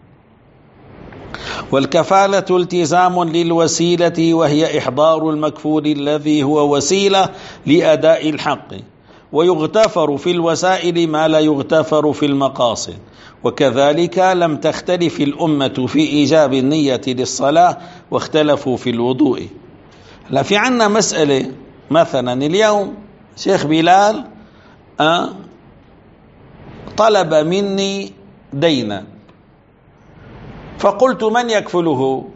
والكفالة التزام للوسيلة وهي إحضار المكفول الذي هو وسيلة لأداء الحق. ويغتفر في الوسائل ما لا يغتفر في المقاصد، وكذلك لم تختلف الأمة في إيجاب النية للصلاة واختلفوا في الوضوء. لا، في عنا مسألة مثلا اليوم شيخ بلال أه طلب مني دينا، فقلت من يكفله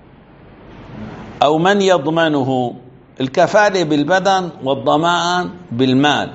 أو من يضمنه؟ الكفالة بالبدن والضمان بالمال،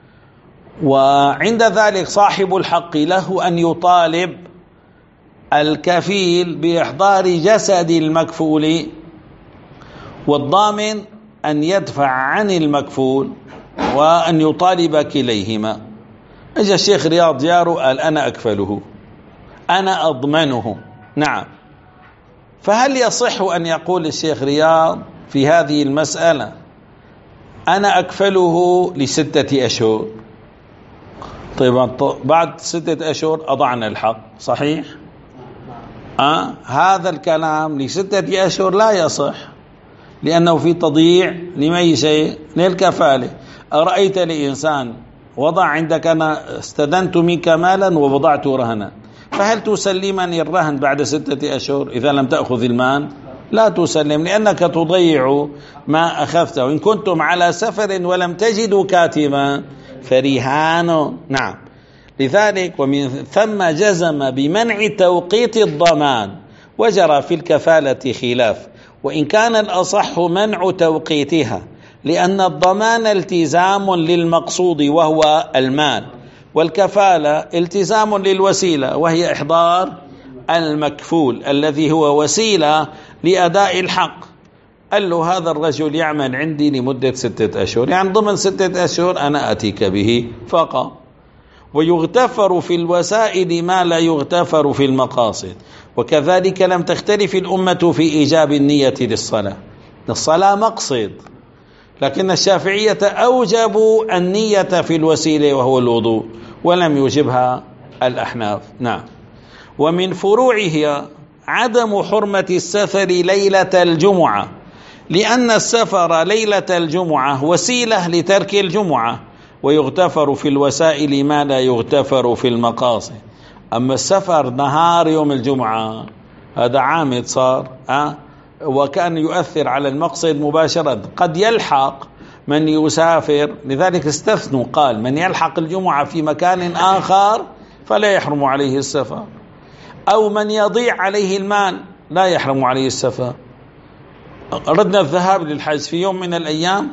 وعند ذلك صاحب الحق له أن يطالب الكفيل بإحضار جسد المكفول، والضامن أن يدفع عن المكفول وأن يطالب كليهما. اجى الشيخ رياض جاره قال أنا أكفله، أنا أضمنه. نعم، فهل يصح أن يقول الشيخ رياض في هذه المسألة أنا أكفله لستة أشهر؟ طيب بعد ستة أشهر أضعنا الحق، صحيح؟ أه؟ هذا الكلام لستة أشهر لا يصح، لأنه في تضييع لمي شيء للكفالة. أرأيت لإنسان وضع عندك، أنا استدنت منك مالا ووضعته رهنا، فهل تسلمني الرهن بعد ستة أشهر إذا لم تأخذ المال؟ لا تسلم، لأنك تضيع ما أخذته. إن كنتم على سفر ولم تجدوا كاتبا فرهان. نعم، لذلك ومن ثم جزم بمنع توقيت الضمان، وجرى في الكفالة خلاف، وإن كان الأصح منع توقيتها، لأن الضمان التزام للمقصود وهو المال، والكفالة التزام للوسيلة وهي إحضار المكفول الذي هو وسيلة لأداء الحق. قال له هذا الرجل يعمل عندي لمدة ستة أشهر، يعني ضمن ستة أشهر أنا أتيك به فقط. ويغتفر في الوسائل ما لا يغتفر في المقاصد. وكذلك لم تختلف الأمة في إيجاب النية للصلاة، الصلاة مقصد، لكن الشافعية أوجبوا النية في الوسيلة وهو الوضوء، ولم يوجبها الأحناف. نعم. ومن فروعها عدم حرمة السفر ليلة الجمعة، لأن السفر ليلة الجمعة وسيلة لترك الجمعة، ويغتفر في الوسائل ما لا يغتفر في المقاصد. أما السفر نهار يوم الجمعة هذا عامد صار أه؟ وكان يؤثر على المقصد مباشرة. قد يلحق من يسافر، لذلك استثنوا قال من يلحق الجمعة في مكان آخر فلا يحرم عليه السفر، أو من يضيع عليه المال لا يحرم عليه السفر. أردنا الذهاب للحج في يوم من الأيام،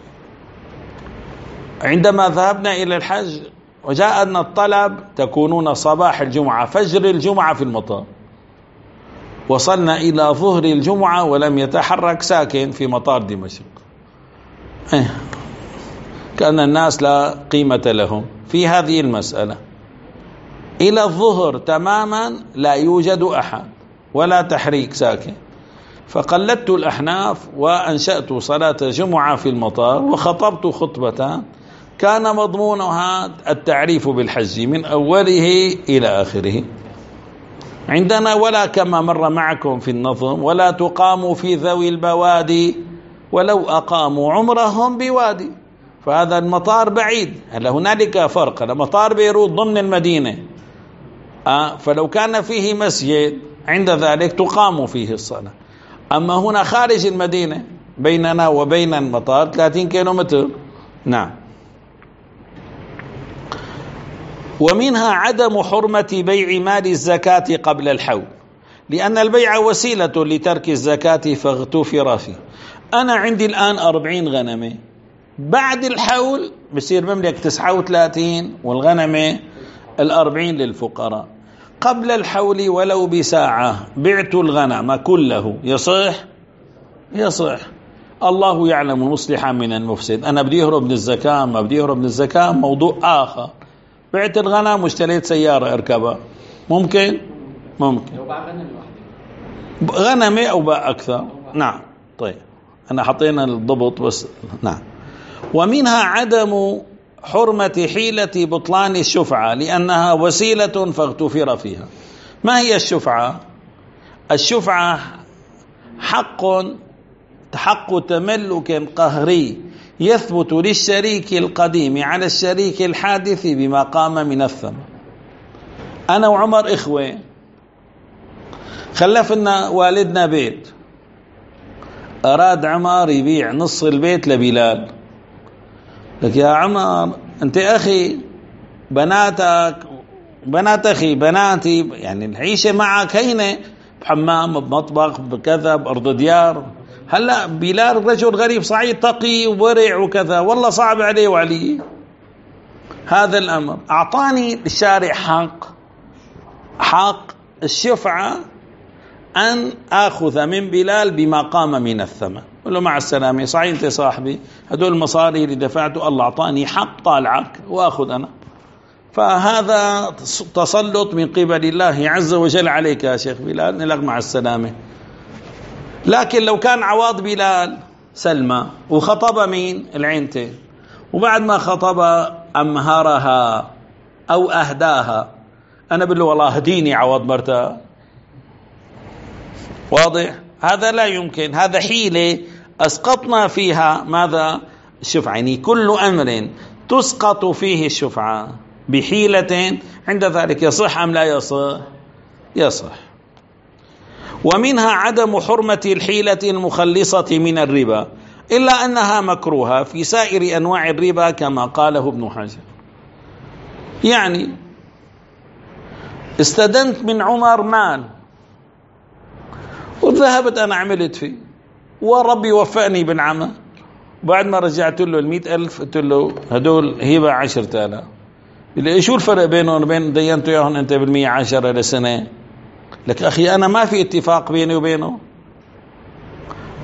عندما ذهبنا إلى الحج وجاءنا الطلب تكونون صباح الجمعة فجر الجمعة في المطار، وصلنا إلى ظهر الجمعة ولم يتحرك ساكن في مطار دمشق. إيه. كأن الناس لا قيمة لهم في هذه المسألة. إلى الظهر تماما لا يوجد أحد ولا تحريك ساكن، فقلدت الأحناف وأنشأت صلاة جمعة في المطار وخطبت خطبة كان مضمونها التعريف بالحج من أوله إلى آخره. عندنا ولا كما مر معكم في النظم ولا تقام في ذوي البوادي ولو أقاموا عمرهم بوادي، فهذا المطار بعيد. هل هنالك فرق؟ مطار بيروت ضمن المدينة آه فلو كان فيه مسجد عند ذلك تقام فيه الصلاة. أما هنا خارج المدينة بيننا وبين المطار ثلاثين كيلومتر. نعم. ومنها عدم حرمة بيع مال الزكاة قبل الحول، لأن البيع وسيلة لترك الزكاة فاغتفر فيه. أنا عندي الآن أربعين غنمة، بعد الحول بصير مملك تسعة وثلاثين والغنمة الأربعين للفقراء. قبل الحول ولو بساعة بعت الغنم كله يصح؟ يصح. الله يعلم المصلح من المفسد. أنا بدي أهرب من الزكاة ما بدي أهرب من الزكاة موضوع آخر. بعت الغنم واشتريت سيارة اركبها، ممكن؟ ممكن. غنمة أو باع أكثر. نعم. طيب أنا حطينا الضبط بس. نعم. ومنها عدم حرمة حيلة بطلان الشفعة، لأنها وسيلة فاغتفر فيها. ما هي الشفعة؟ الشفعة حق حق تملك قهري يثبت للشريك القديم على الشريك الحادث بما قام من الثمن. أنا وعمر إخوة، خلفنا والدنا بيت، أراد عمر يبيع نص البيت لبلال. لك يا عمر أنت أخي، بناتك بنات أخي بناتي، يعني العيشة معك هينة، بحمام بمطبخ بكذا بأرض ديار. هلا بلال رجل غريب صعيد تقي وورع وكذا، والله صعب عليه وعلي هذا الأمر. أعطاني الشارع حق حق الشفعة أن أخذ من بلال بما قام من الثمن. قل له مع السلامة، صحيح أنت صاحبي، هدول المصاري اللي دفعته الله أعطاني حق طالعك وأخذ أنا. فهذا تسلط من قبل الله عز وجل عليك يا شيخ بلال، نلغ مع السلامة. لكن لو كان عواض بلال سلمى وخطب مين العينتين، وبعد ما خطب أمهرها أو أهداها، أنا بقول له والله هديني عوض مرتها. واضح؟ هذا لا يمكن، هذا حيلة أسقطنا فيها ماذا؟ الشفعة. يعني كل أمر تسقط فيه الشفعة بحيلة عند ذلك يصح أم لا يصح؟ يصح. ومنها عدم حرمة الحيلة المخلصة من الربا، إلا أنها مكروهة في سائر أنواع الربا كما قاله ابن حجر. يعني استدنت من عمر مال وذهبت أنا عملت فيه وربي وفقني بالعمل، بعد ما رجعت له المئة ألف قلت له هدول هبة عشرة آلاف. اللي شو الفرق بينهم وبين دينته ياهن أنت بالمية عشرة لسنة؟ لك أخي أنا ما في اتفاق بيني وبينه،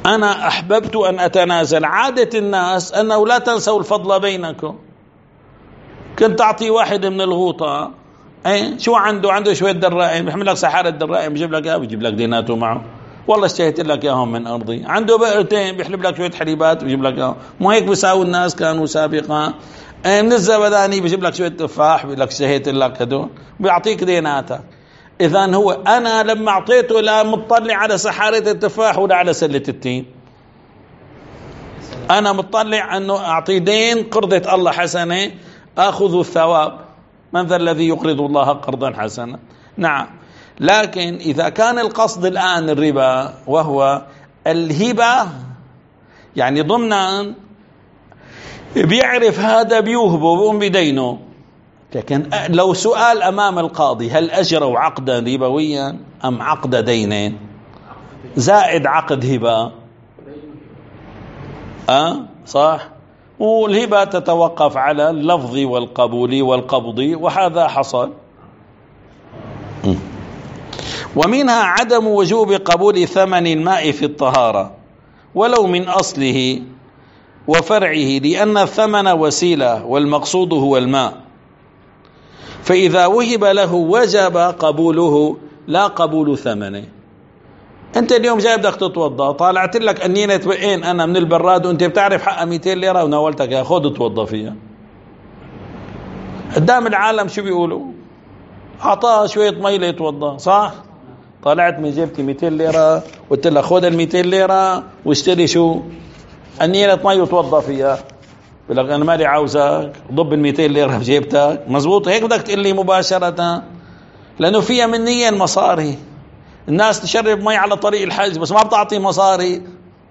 أنا أحببت أن أتنازل. عادة الناس أنه لا تنسوا الفضل بينكم. كنت أعطي واحد من الغوطة، أي شو عنده عنده شوية درائم، بيحمل لك سحارة درائم، بيجيب لك إياه، بيجيب لك ديناته معه. والله اشتهيت لك إياهم من أرضي. عنده بئرتين، بيحلب لك شوية حليبات، بيجيب لك إياهم. مو هيك بيساوي الناس كانوا سابقا؟ من الزبداني بيجيب لك شوية تفاح، بيقول لك اشتهيت لك هدول، بيعطيك ديناتك. إذن هو أنا لما أعطيته لا مطلع على سحارة التفاح ولا على سلة التين، أنا مطلع أنه أعطي دين قرضة الله حسنة أخذ الثواب. من ذا الذي يقرض الله قرضا حسنا؟ نعم. لكن إذا كان القصد الآن الربا وهو الهبة، يعني ضمن بيعرف هذا بيوهبه بيقوم بدينه. لكن لو سؤال أمام القاضي هل أجروا عقدا ربويا أم عقد دين زائد عقد هبة؟ أه صح. والهبة تتوقف على اللفظ والقبول والقبض، وهذا حصل. ومنها عدم وجوب قبول ثمن الماء في الطهارة ولو من أصله وفرعه، لأن الثمن وسيلة والمقصود هو الماء، فإذا وهب له وجب قبوله لا قبول ثمنه. أنت اليوم جاي بدك تتوضأ، طالعت لك أنينة وين أنا من البراد وأنت بتعرف حقها مئتين ليرة وناولتك يا خذ توضأ فيها. قدام العالم شو بيقولوا؟ أعطاه شوية مي ليتوضأ، صح؟ طلعت من جيبتي مئتين ليرة قلت لك خذ ال مئتين ليرة واشتري شو؟ أنينة مي وتوضأ فيها. بقول لك أنا مالي عاوزك، ضب ال مئتين ليرة في جيبتك. مزبوط هيك بدك تقول لي مباشرة، لأنه فيها منيا مصاري. الناس تشرب مي على طريق الحج بس ما بتعطي مصاري.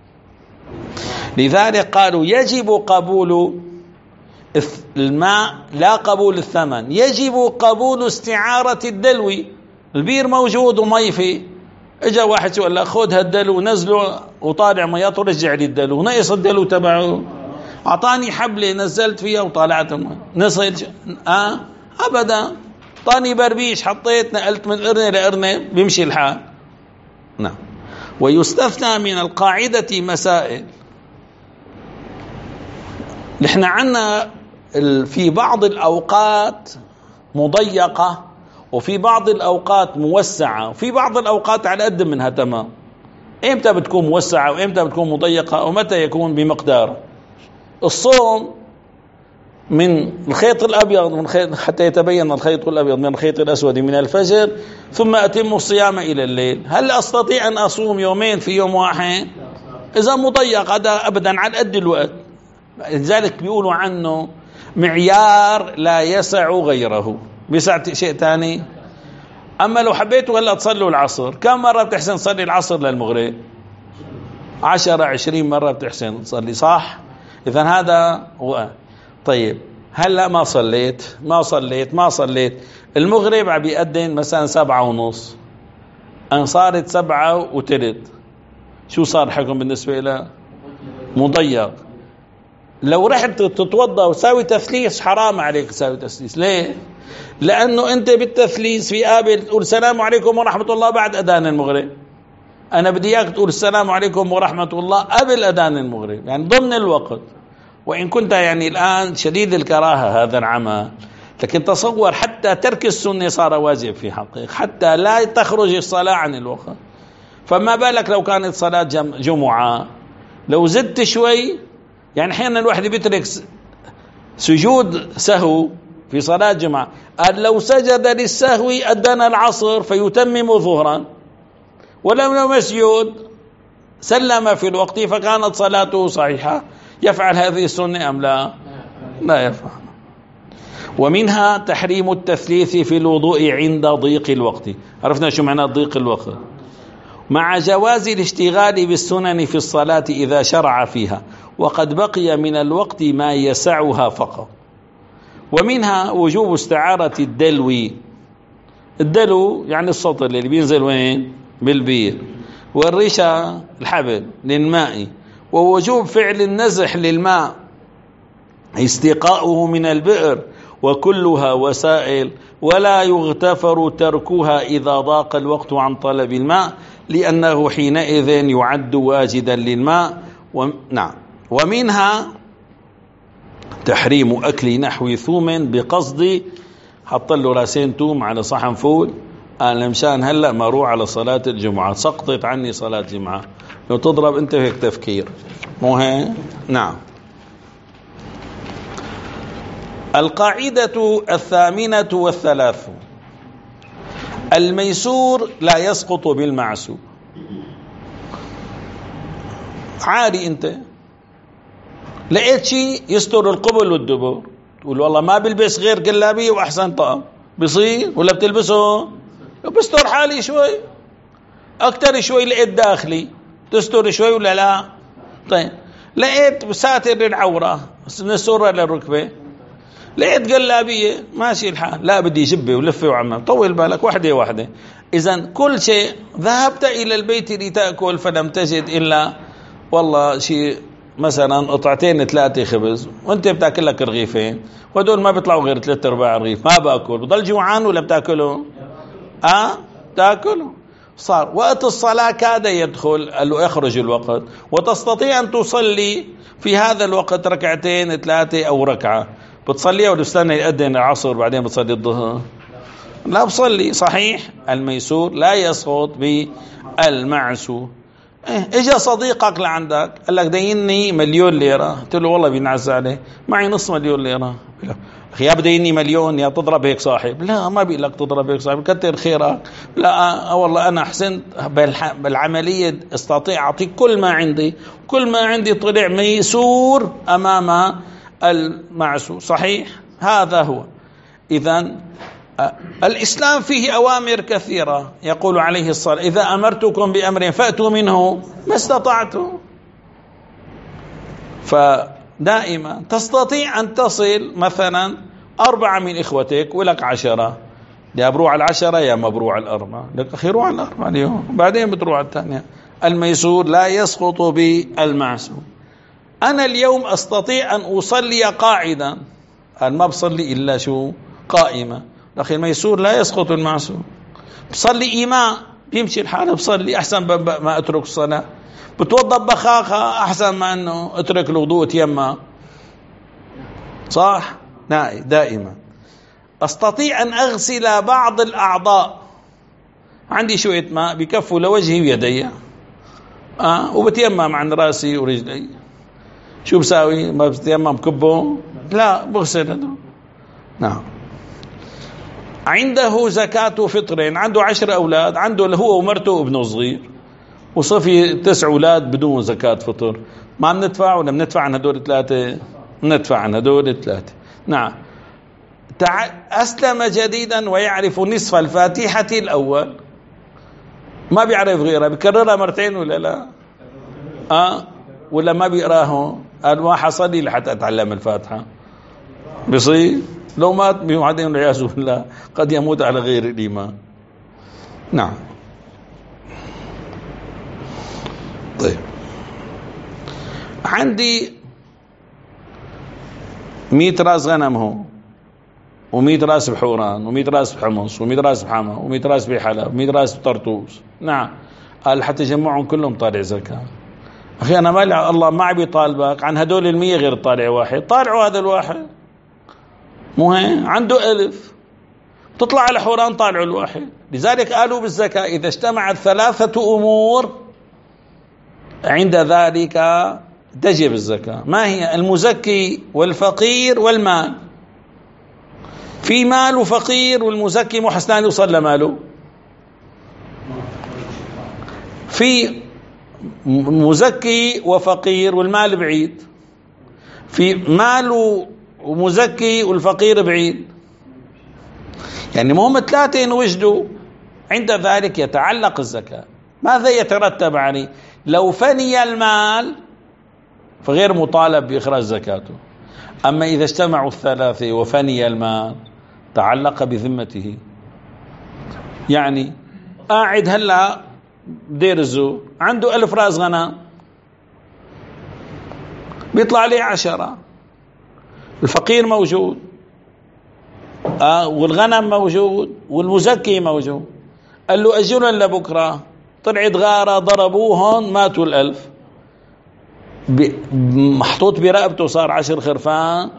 لذلك قالوا يجب قبول الماء لا قبول الثمن. يجب قبول استعارة الدلو. البير موجود ومي فيه، اجا واحد سؤال لا خذ هالدلو نزله وطالع مياته ورجع لي الدلو، نقص الدلو تبعه، اعطاني حبلة نزلت فيها وطالعت نصل اه ابدا، اعطاني بربيش حطيت نقلت من قرنة لقرنة بيمشي الحال. نعم. ويستثنى من القاعدة مسائل. نحن عنا في بعض الأوقات مضيقة وفي بعض الأوقات موسعة وفي بعض الأوقات على قد منها تمام. إمتى بتكون موسعة وإمتى بتكون مضيقة ومتى يكون بمقدار؟ الصوم من الخيط الأبيض من خيط حتى يتبين الخيط الأبيض من الخيط الأسود من الفجر ثم أتم الصيام إلى الليل. هل أستطيع أن أصوم يومين في يوم واحد؟ إذا مضيق هذا أبدا على قد الوقت. لذلك بيقولوا عنه معيار لا يسع غيره، بيسع شيء تاني. أما لو حبيتوا هلا تصلوا العصر، كم مرة بتحسن تصلي العصر للمغرب؟ عشرة عشرين مرة بتحسن تصلي، صح؟ إذن هذا هو. طيب هلا ما صليت ما صليت ما صليت المغرب عم بيأذن مثلا سبعة ونص، أن صارت سبعة وتلت، شو صار حكم بالنسبة إلى مضيق؟ لو رحت تتوضأ وتساوي تثليث حرام عليك تساوي تثليث. ليه؟ لأنه أنت بالتثليث في قابل تقول السلام عليكم ورحمة الله بعد أذان المغرب. أنا بدي إياك تقول السلام عليكم ورحمة الله قبل أذان المغرب، يعني ضمن الوقت. وإن كنت يعني الآن شديد الكراهة هذا العمل، لكن تصور حتى ترك السنة صار واجب في حقك حتى لا تخرج الصلاة عن الوقت. فما بالك لو كانت صلاة جمعة، لو زدت شوي، يعني حين الواحد بيترك سجود سهو في صلاة جمعة، قال لو سجد للسهو أذن العصر فيتمم ظهرا، ولم مسجود سلم في الوقت فكانت صلاته صحيحة. يفعل هذه السنة أم لا؟ لا يفعل. ومنها تحريم التثليث في الوضوء عند ضيق الوقت. عرفنا شو معنى ضيق الوقت، مع جواز الاشتغال بالسنن في الصلاة إذا شرع فيها وقد بقي من الوقت ما يسعها فقط. ومنها وجوب استعارة الدلو. الدلو يعني السطل اللي بينزل وين؟ بالبير. والرشا الحبل للماء. ووجوب فعل النزح للماء استقاؤه من البئر وكلها وسائل، ولا يغتفر تركها إذا ضاق الوقت عن طلب الماء، لأنه حينئذ يعد واجدا للماء. نعم. ومنها تحريم أكل نحو ثوم بقصد، حط له راسين توم على صحن فول، أنا مشان هلأ ما أروح على صلاة الجمعة، سقطت عني صلاة الجمعة، لو تضرب أنت هيك تفكير مو هيك؟ نعم. القاعدة الثامنة والثلاث: الميسور لا يسقط بالمعسور. عادي أنت لقيت شيء يستر القبل والدبر، تقول والله ما بلبس غير جلابية وأحسن طقم، بصير ولا بتلبسه؟ بستر حالي شوي أكتر شوي، لقيت داخلي تستر شوي ولا لا؟ طيب لقيت ساتر العورة من السرة للركبة، لقيت جلابية ماشي الحال، لا بدي جبه ولفه وعمام، طول بالك وحدة وحدة. إذن كل شيء ذهبت إلى البيت لتأكل فلم تجد إلا والله شيء مثلا قطعتين ثلاثة خبز، وانت بتاكل لك رغيفين، وهدول ما بيطلعوا غير ثلاث ارباع رغيف، ما باكل، بضل جوعان ولا بتاكله؟ اه تاكله. صار وقت الصلاة كاد يدخل، قال له اخرج الوقت، وتستطيع ان تصلي في هذا الوقت ركعتين ثلاثة او ركعة، بتصليها ولا بتستنى يأذن العصر بعدين بتصلي الظهر؟ لا بصلي. صحيح الميسور لا يسقط بالمعسور. اجا صديقك لعندك قال لك ديني مليون ليرة، قلت له والله بينعز عليه معي نص مليون ليرة، اخي يا بديني مليون يا تضرب هيك صاحب، لا ما بيقول لك تضرب هيك صاحب، كتر خيرك، لا والله انا احسنت بالعملية، استطيع اعطيك كل ما عندي، كل ما عندي طلع ميسور امام المعسور. صحيح هذا هو. اذن الإسلام فيه أوامر كثيرة، يقول عليه الصلاة: إذا أمرتكم بأمر فأتوا منه ما استطعتم. فدائما تستطيع أن تصل مثلا أربعة من إخوتك ولك عشرة، يا بروع العشرة يا مبروع على الأربعة، لك أخي روح على الأربعة اليوم بعدين بتروح الثانية. الميسور لا يسقط بالمعسور. أنا اليوم أستطيع أن أصلي قاعدا، أنا ما بصلي إلا شو قائمة، أخي الميسور لا يسقط المعسور. بصلي إيماء بيمشي الحال، بصلي أحسن ما أترك الصلاة، بتوضب بخاخة أحسن ما أنه أترك الوضوء يما. صح؟ نعم. دائما أستطيع أن أغسل بعض الأعضاء، عندي شوية ماء بكفوا لوجهي ويدي، آه وبتيمم عن راسي ورجلي، شو بساوي؟ ما بتيمم بكبه؟ لا بغسل هذا. نعم. عنده زكاة فطرين، عنده عشر أولاد، عنده هو ومرته وابنه صغير، وصفي تسع أولاد بدون زكاة فطر، ما بندفع ولا بندفع عن هدول ثلاثة؟ بندفع عن هدول ثلاثة. نعم. أسلم جديدا ويعرف نصف الفاتحة الأول، ما بيعرف غيرها، بكررها مرتين ولا لا؟ آه ولا ما بيقراها؟ قال ما حصل لي لحتى أتعلم الفاتحة، بصير لو مات بيوعدين والعياذ بالله قد يموت على غير الإيمان. نعم. طيب عندي مئة راس غنم هو، ومئة راس بحوران، ومئة راس بحمص، ومئة راس بحما، ومئة راس بحلب، ومئة راس بطرطوس. نعم. قال حتى جمعهم كلهم طالع زكاة. أخي أنا ما الله ما عم يطالبك عن هدول المية غير طالع واحد، طالعوا هذا الواحد، مو هي عنده ألف، تطلع على حوران طالعوا الواحد. لذلك قالوا بالزكاة إذا اجتمعت ثلاثة أمور عند ذلك تجب الزكاة. ما هي؟ المزكي والفقير والمال. في مال وفقير والمزكي محسنان يوصل لماله، في مزكي وفقير والمال بعيد، في مال ومزكي والفقير بعيد، يعني مهم ثلاثة ينوجدوا، عند ذلك يتعلق الزكاة. ماذا يترتب عليه؟ لو فني المال فغير مطالب بإخراج زكاته، أما إذا اجتمعوا الثلاثة وفني المال تعلق بذمته. يعني قاعد هلا بدير الزور عنده ألف رأس غنم، بيطلع عليه عشرة، الفقير موجود، آه والغنم موجود والمزكي موجود. قال له أجلا لبكرة، طلعت غارة ضربوهن ماتوا الألف، محطوط برقبته صار عشر خرفان.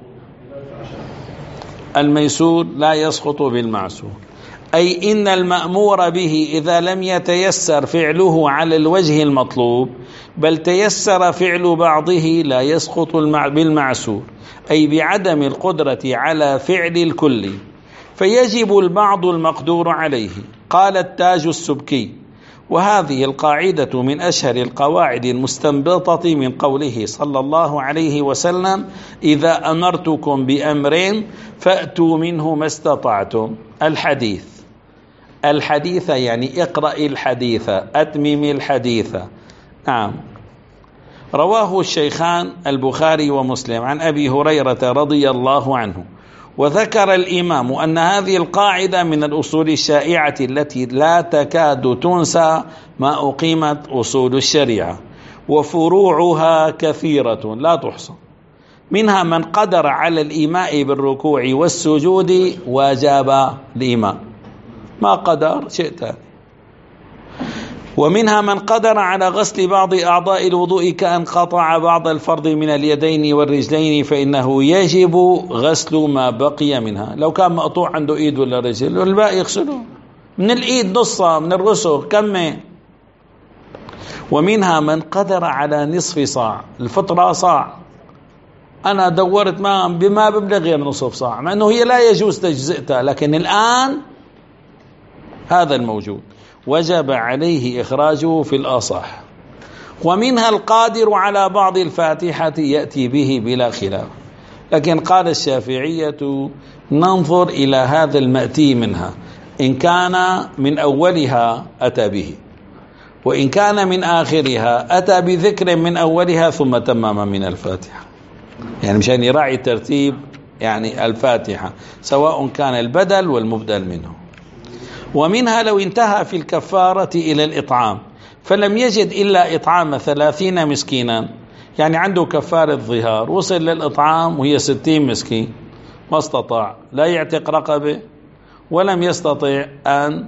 الميسور لا يسقط بالمعسور، أي إن المأمور به إذا لم يتيسر فعله على الوجه المطلوب بل تيسر فعل بعضه لا يسقط بالمعسور، أي بعدم القدرة على فعل الكل فيجب البعض المقدور عليه. قال التاج السبكي: وهذه القاعدة من أشهر القواعد المستنبطة من قوله صلى الله عليه وسلم: إذا أمرتكم بأمر فأتوا منه ما استطعتم. الحديث، الحديث يعني اقرأ الحديث، أتمم الحديث. نعم. رواه الشيخان البخاري ومسلم عن أبي هريرة رضي الله عنه. وذكر الإمام أن هذه القاعدة من الأصول الشائعة التي لا تكاد تنسى ما أقيمت أصول الشريعة، وفروعها كثيرة لا تحصى. منها من قدر على الإيماء بالركوع والسجود وجب الإيماء، ما قدر شئت. ومنها من قدر على غسل بعض أعضاء الوضوء كأن قطع بعض الفرض من اليدين والرجلين فإنه يجب غسل ما بقي منها. لو كان مقطوع عنده إيد ولا رجل والباقي يغسله، من الإيد نصها، من الرسل كمه. ومنها من قدر على نصف صاع، الفطرة صاع، أنا دورت ما بما ببلغ غير نصف صاع، مع أنه هي لا يجوز تجزئتها، لكن الآن هذا الموجود وجب عليه إخراجه في الأصح. ومنها القادر على بعض الفاتحة يأتي به بلا خلاف، لكن قال الشافعية: ننظر إلى هذا المأتي منها، إن كان من أولها أتى به، وإن كان من آخرها أتى بذكر من أولها ثم تمام من الفاتحة، يعني مشان يراعي ترتيب يعني الفاتحة سواء كان البدل والمبدل منه. ومنها لو انتهى في الكفارة إلى الإطعام فلم يجد إلا إطعام ثلاثين مسكينا، يعني عنده كفارة ظهار وصل للإطعام وهي ستين مسكين، ما استطاع لا يعتق رقبة ولم يستطع أن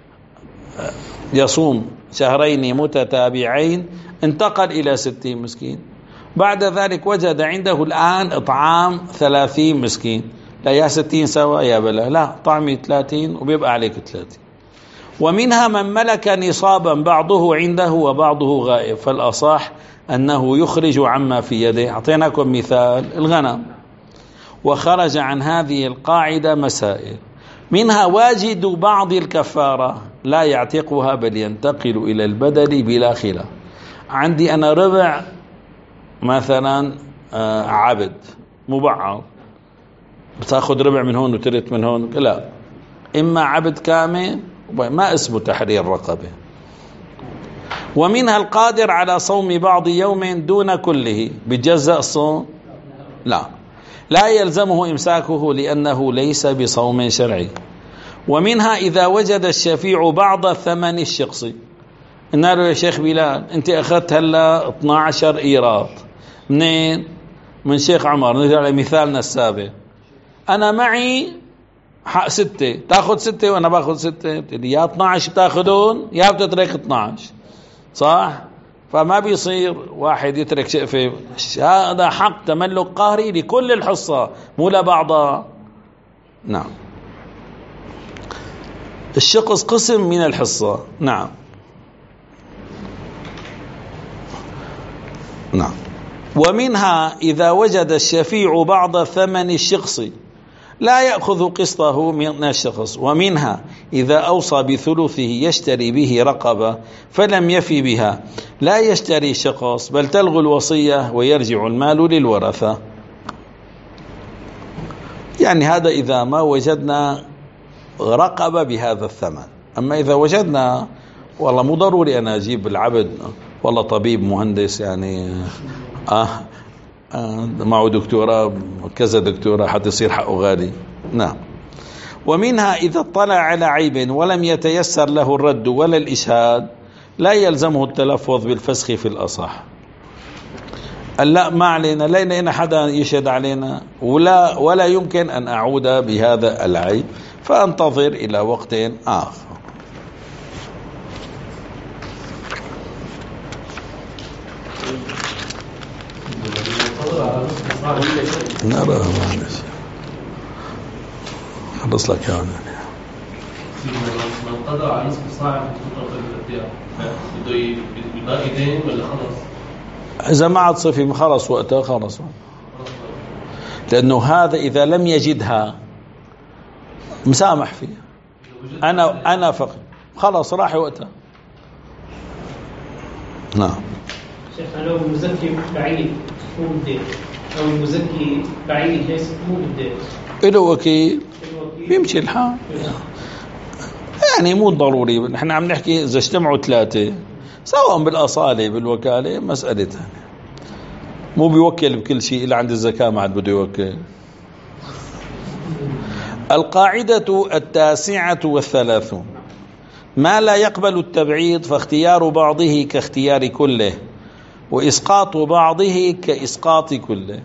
يصوم شهرين متتابعين، انتقل إلى ستين مسكين. بعد ذلك وجد عنده الآن إطعام ثلاثين مسكين، لا يا ستين سوا يا بلا، لا طعمي ثلاثين وبيبقى عليك ثلاثين. ومنها من ملك نصابا بعضه عنده وبعضه غائب، فالأصح أنه يخرج عما في يده. أعطيناكم مثال الغنم. وخرج عن هذه القاعدة مسائل، منها واجد بعض الكفارة لا يعتقها بل ينتقل إلى البدل بلا خلاف. عندي أنا ربع مثلا عبد مبعض، بتاخذ ربع من هون وترت من هون، لا، إما عبد كامل ما اسمه تحرير رقبة. ومنها القادر على صوم بعض يوم دون كله، بجزاء الصوم؟ لا، لا يلزمه إمساكه لأنه ليس بصوم شرعي. ومنها إذا وجد الشفيع بعض ثمن الشخص، قلنا له يا شيخ بلال أنت أخذت هلا اثني عشر إيراد منين؟ من شيخ عمر، نرجع لمثالنا السابق، أنا معي حق ستة، تأخذ ستة وأنا باخذ ستة، بتقولي يا اثني عشر بتاخذون يا بتترك اثني عشر، صح؟ فما بيصير واحد يترك شقفة، هذا حق تملك قهري لكل الحصة مو لبعضها. نعم. الشقص قسم من الحصة. نعم نعم. ومنها إذا وجد الشفيع بعض ثمن الشخص لا يأخذ قسطه من الشخص. ومنها إذا أوصى بثلثه يشتري به رقبة فلم يفي بها لا يشتري شخص بل تلغو الوصية ويرجع المال للورثة. يعني هذا إذا ما وجدنا رقبة بهذا الثمن. أما إذا وجدنا والله مو ضروري أنا أجيب العبد، والله طبيب مهندس يعني آه, آه معه دكتوراه كذا دكتوراه حتى يصير حقه غالي. نعم. ومنها إذا اطلع على عيب ولم يتيسر له الرد ولا الإشهاد لا يلزمه التلفظ بالفسخ في الأصح. قال لا ما علينا، لا لقينا حدا يشهد علينا ولا ولا يمكن أن أعود بهذا العيب، فأنتظر إلى وقت آخر. نرى معلش خلص لك يعني. من قدر على نصف ساعة في فترة الابتداء بده يبقى دين ولا خلص؟ إذا ما عاد صفي خلص وقتها خلص، لأنه هذا إذا لم يجدها مسامح فيه. أنا أنا فقط خلص راح وقتها. نعم. شيخ لو المزكي بعيد مو بالدين أو المزكي بعيد ليس مو بالدين، إله وكيل بيمشي الحال، يعني مو ضروري. نحن عم نحكي إذا اجتمعوا ثلاثة سواء بالأصالة بالوكالة مسألة ثانية، مو بيوكل بكل شيء إلا عند الزكاة ما عاد بده يوكل. القاعدة التاسعة والثلاثون: ما لا يقبل التبعيض فاختيار بعضه كاختيار كله، وإسقاط بعضه كإسقاط كله.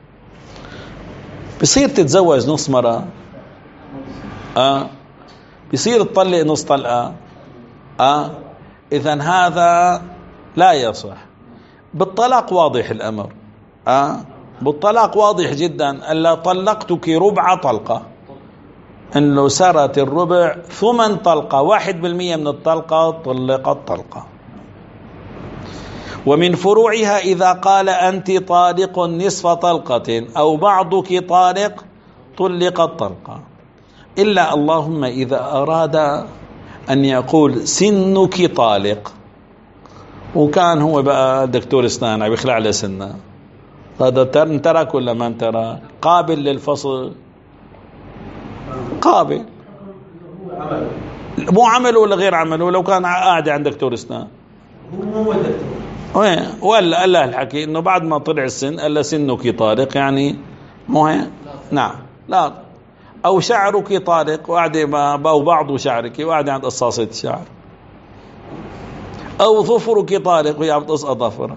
بصير تتزوج نص مرة، آه بصير تطلق نص طلقة، آه إذن هذا لا يصح. بالطلاق واضح الأمر، آه بالطلاق واضح جدا، ألا طلقتك ربع طلقة، إنه سرت الربع ثمن طلقة، واحد بالمية من الطلقة طلقت طلقة. ومن فروعها إذا قال أنت طالق نصف طلقة أو بعضك طالق طلقت طلقة، إلا اللهم إذا أراد أن يقول سنك طالق، وكان هو بقى دكتور اسنان عم يخلع على سنه، هذا ترك ولا ما ترك؟ قابل للفصل، قابل، مو عمله ولا غير عمله. لو كان قاعد عند دكتور اسنان وين ولا قال له الحكي انه بعد ما طلع السن قال له سنك طارق، يعني مو هيك؟ نعم لا. او شعرك طارق وقاعده او بعض شعرك وقاعده عند قصاصه الشعر، او ظفرك طارق وهي عم تقص اظافرها،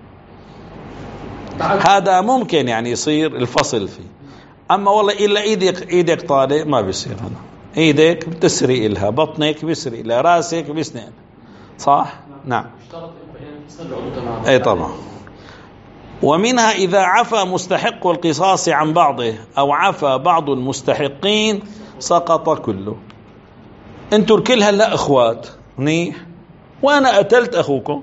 هذا ممكن يعني يصير الفصل فيه. اما والله الا ايدك ايدك طارق ما بيصير، هذا ايدك بتسري لها، بطنك بيسري لها، راسك بيسنن، صح؟ نعم. اي طبعا. ومنها إذا عفى مستحق القصاص عن بعضه أو عفى بعض المستحقين سقط كله. انتوا الكل هلا اخوات منيح، وانا قتلت اخوكم،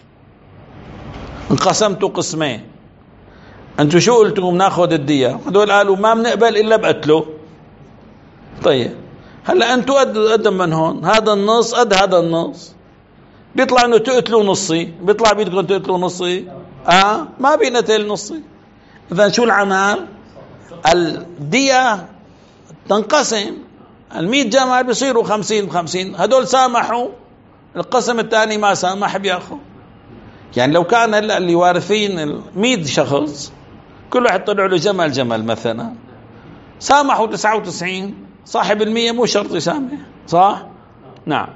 انقسمتوا قسمين، انتوا شو قلتوا؟ بناخذ الدية. هذول قالوا ما بنقبل الا بقتله. طيب هلا انتوا قد قد من هون، هذا النص قد هذا النص، بيطلع انه تقتلوا نصي، بيطلع بيدكم تقتلوا نصي، اه ما بينتهي نصي. اذا شو العمل؟ الدية تنقسم، المية جمل بيصيروا خمسين بخمسين، هدول سامحوا، القسم الثاني ما سامح بياخذ. يعني لو كان هلا اللي وارثين المية شخص كل واحد طلع له جمل جمل مثلا، سامحوا تسعة وتسعين، صاحب المية مو شرط يسامح، صح؟ نعم.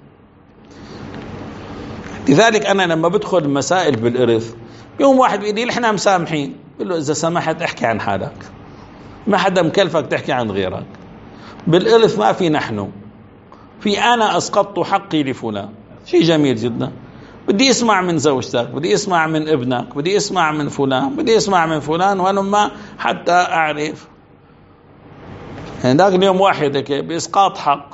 لذلك أنا لما بدخل مسائل بالإرث يوم واحد بيقول لي نحن مسامحين، بقول له إذا سمحت احكي عن حالك، ما حدا مكلفك تحكي عن غيرك. بالإرث ما في نحن، في أنا أسقطت حقي لفلان، شيء جميل جدا. بدي اسمع من زوجتك، بدي اسمع من ابنك، بدي اسمع من فلان، بدي اسمع من فلان، وهلما حتى أعرف. يعني ذاك اليوم واحد هيك بإسقاط حق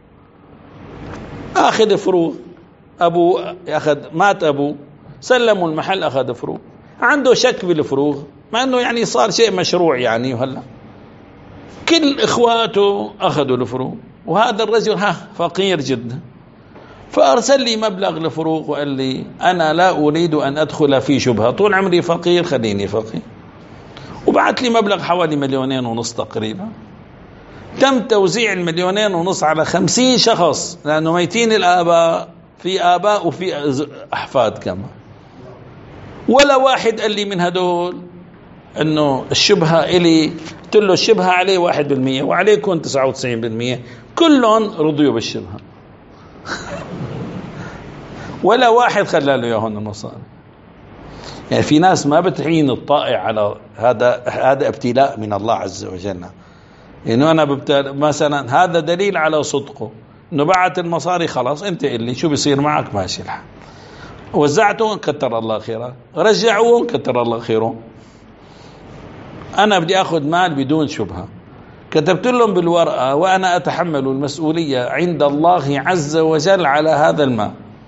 أخذ فروض، أبو أخذ، مات أبو، سلموا المحل أخذ فروض، عنده شك بالفروض مع أنه يعني صار شيء مشروع يعني، وهلا كل إخواته أخذوا الفروض، وهذا الرجل ها فقير جدا، فأرسل لي مبلغ لفروض وقال لي أنا لا أريد أن أدخل في شبهة، طول عمري فقير خليني فقير، وبعت لي مبلغ حوالي مليونين ونص تقريبا. تم توزيع المليونين ونص على خمسين شخص، لأنه ميتين الآباء، في آباء وفي أحفاد كمان، ولا واحد قال لي من هدول أنه الشبهة إلي. قلت له الشبهة عليه واحد بالمية وعليكم تسعة وتسعين بالمية، كلهم رضيوا بالشبهة ولا واحد خلى له ياهن المصاري. يعني في ناس ما بتعين الطائع على هذا، هذا ابتلاء من الله عز وجل. يعني أنا ببتل مثلا، هذا دليل على صدقه، إنه بعت المصاري خلاص، أنت اللي شو بيصير معك ماشي الحال، وزعتهم كتر الله خيره، رجعوهم كتر الله خيره. أنا بدي أخذ مال بدون شبهة، كتبت لهم بالورقة وأنا أتحمل المسؤولية عند الله عز وجل على هذا المال.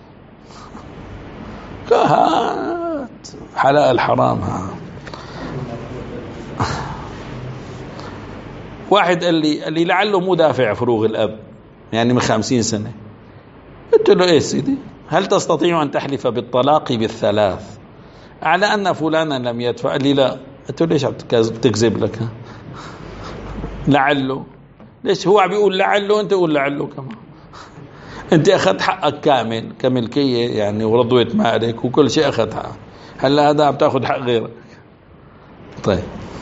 كهات حلال حرام. ها واحد قال لي قال لي لعله مو دافع فروغ الأب، يعني من خمسين سنة. قلت له إيه سيدي، هل تستطيع أن تحلف بالطلاق بالثلاث على أن فلانا لم يدفع؟ قال لي لا. قلت له ليش بتكذب لك؟ لعله. ليش هو عم بيقول لعله، أنت قول لعله كمان. أنت أخذت حقك كامل كملكية يعني، ورضويت مالك وكل شيء أخذ حقك، هلا هذا عم تأخذ حق غيرك. طيب،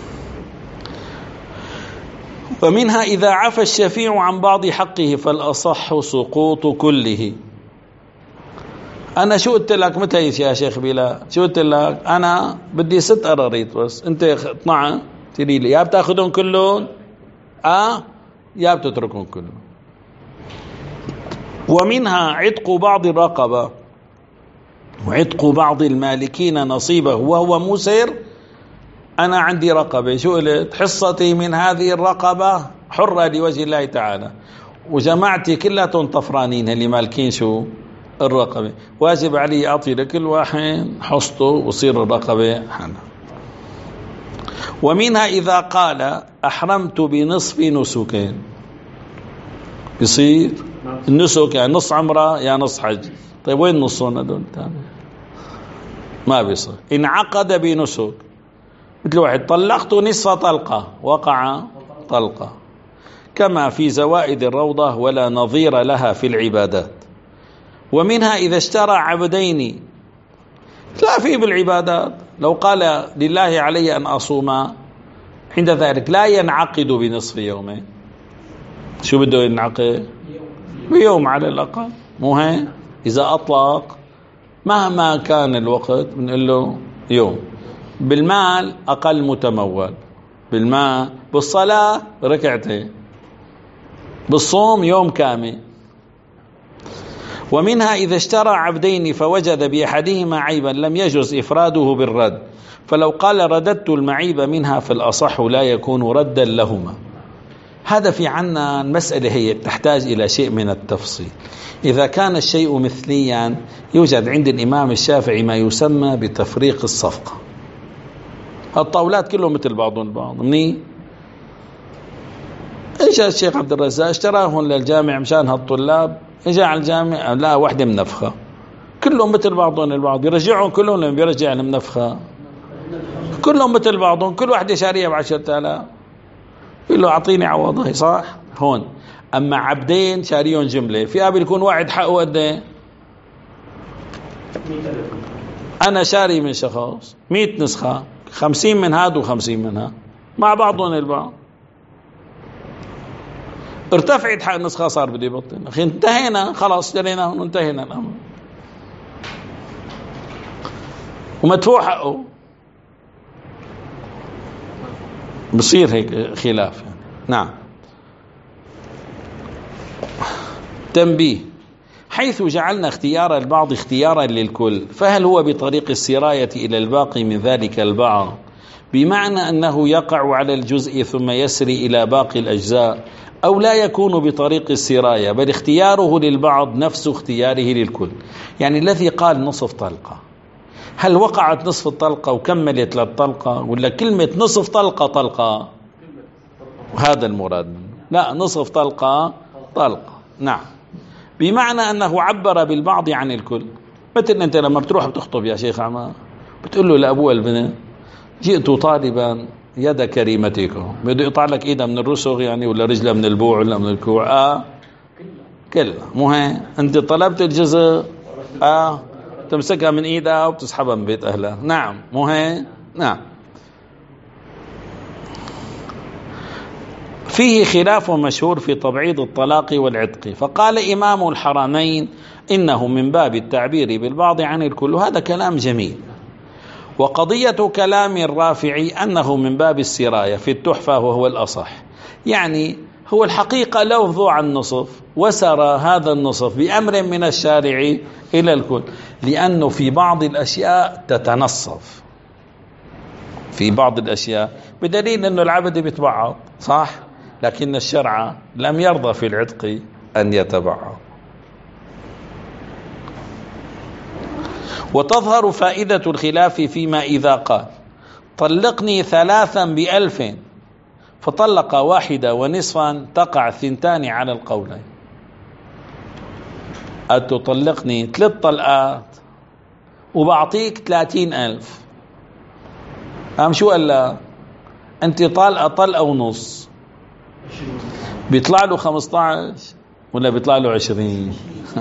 ومنها إذا عفى الشفيع عن بعض حقه فالأصح سقوط كله. أنا شو قلت لك متى يا شيخ بلا؟ شو قلت لك؟ أنا بدي ست قراريط بس، أنت اطلع تري لي، يا بتاخذهم كلهم آه يا بتتركهم كلهم. ومنها عتق بعض الرقبة وعتق بعض المالكين نصيبه وهو مسر. أنا عندي رقبة، شو قلت؟ حصتي من هذه الرقبة حرة لوجه الله تعالى، وجماعتي كلها طفرانين اللي مالكين شو الرقبة، واجب علي أعطي لكل واحد حصته وصير الرقبة حنا. ومنها إذا قال أحرمت بنصف نسكين، بيصير النسك يعني نص عمره يا نص حج. طيب وين نصون هذول؟ ما بيصير. انعقد بنسك، مثل واحد طلقت نصف طلقة وقع طلقة، كما في زوائد الروضة ولا نظير لها في العبادات. ومنها إذا اشترى عبدين، لا في بالعبادات، لو قال لله علي أن أصوم، عند ذلك لا ينعقد بنصف يومين. شو بده ينعقد؟ بيوم على الأقل، مو هيك؟ إذا أطلق مهما كان الوقت بنقول له يوم. بالمال أقل متمول، بالمال بالصلاة ركعتين، بالصوم يوم كامل. ومنها إذا اشترى عبدين فوجد بأحدهما عيبا لم يجوز إفراده بالرد، فلو قال رددت المعيب منها فالأصح لا يكون ردا لهما. هذا في عنا المسألة هي تحتاج إلى شيء من التفصيل. إذا كان الشيء مثليا يوجد عند الإمام الشافعي ما يسمى بتفريق الصفقة. الطاولات كلهم مثل بعضهم البعض. مني اجى الشيخ عبد الرزاق اشتراهم للجامع مشان هالطلاب، اجى على الجامع لا واحدة منفخة، كلهم مثل بعضهم البعض، يرجعهم كلهم لما بيرجع المنفخة كلهم مثل بعضهم، كل واحدة شارية بعشرة آلاف، يقول له أعطيني عوضها، صح؟ هون. أما عبدين شاريون جملة، في قابل يكون واحد حقه قد ايه؟ أنا شاري من شخص مئة نسخة، خمسين من هذا وخمسين منها مع بعضهم البعض، ارتفعت حق النسخة صار بدي يبطل. أخي انتهينا خلاص، اشترينا وانتهينا الأمر، ومدفوع حقه، بصير هيك خلاف يعني. نعم. تنبيه: حيث جعلنا اختيار البعض اختيارا للكل، فهل هو بطريق السراية إلى الباقي من ذلك البعض، بمعنى أنه يقع على الجزء ثم يسري إلى باقي الأجزاء، أو لا يكون بطريق السراية بل اختياره للبعض نفس اختياره للكل؟ يعني الذي قال نصف طلقة، هل وقعت نصف الطلقة وكملت للطلقة، ولا كلمة نصف طلقة طلقة؟ وهذا المراد منه. لا، نصف طلقة طلقة. نعم، بمعنى أنه عبر بالبعض عن الكل. مثل أنت لما بتروح بتخطب يا شيخ عمار، بتقول له لأبوه البنت جئت طالبا يد كريمتكم، بده يقطع لك ايدها من الرسغ يعني، ولا رجلها من البوع ولا من الكوع؟ اه كلها. مو هي انت طلبت الجزء اه تمسكها من ايدها وبتسحبها من بيت اهلها. نعم، مو هي؟ نعم. فيه خلاف مشهور في تبعيض الطلاق والعتق، فقال إمام الحرمين إنه من باب التعبير بالبعض عن الكل، وهذا كلام جميل. وقضية كلام الرافعي أنه من باب السراية في التحفة وهو الأصح، يعني هو الحقيقة لفظ عن نصف وسرى هذا النصف بأمر من الشارع إلى الكل، لأنه في بعض الأشياء تتنصف، في بعض الأشياء بدليل أنه العبد بيتبعض صح، لكن الشرع لم يرضى في العتق أن يتبعض. وتظهر فائدة الخلاف فيما إذا قال طلقني ثلاثا بألف فطلق واحدة ونصفا تقع ثنتان على القولين. أتطلقني ثلاث طلقات وبعطيك ثلاثين ألف، أم شو قال لا أنت طلقة طلقة ونص، بيطلع له خمسة عشر ولا بيطلع له عشرين؟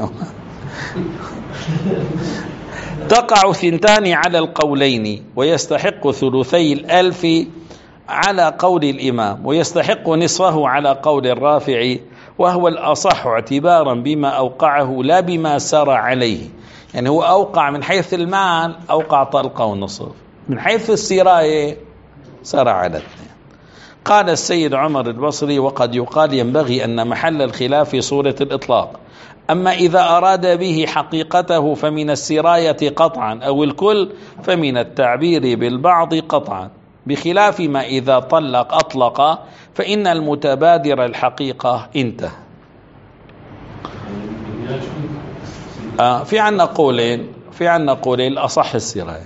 تقع ثنتان على القولين ويستحق ثلثي الألف على قول الإمام، ويستحق نصفه على قول الرافع، وهو الأصح اعتبارا بما أوقعه لا بما سار عليه. يعني هو أوقع من حيث المال أوقع طلقة ونصف، من حيث السراية سار على اثنين. قال السيد عمر البصري وقد يقال ينبغي أن محل الخلاف في صورة الإطلاق، أما إذا أراد به حقيقته فمن السراية قطعا أو الكل فمن التعبير بالبعض قطعا، بخلاف ما إذا طلق أطلق فإن المتبادر الحقيقة انتهى. آه في عنا قولين في عنا قولين الأصح السراية.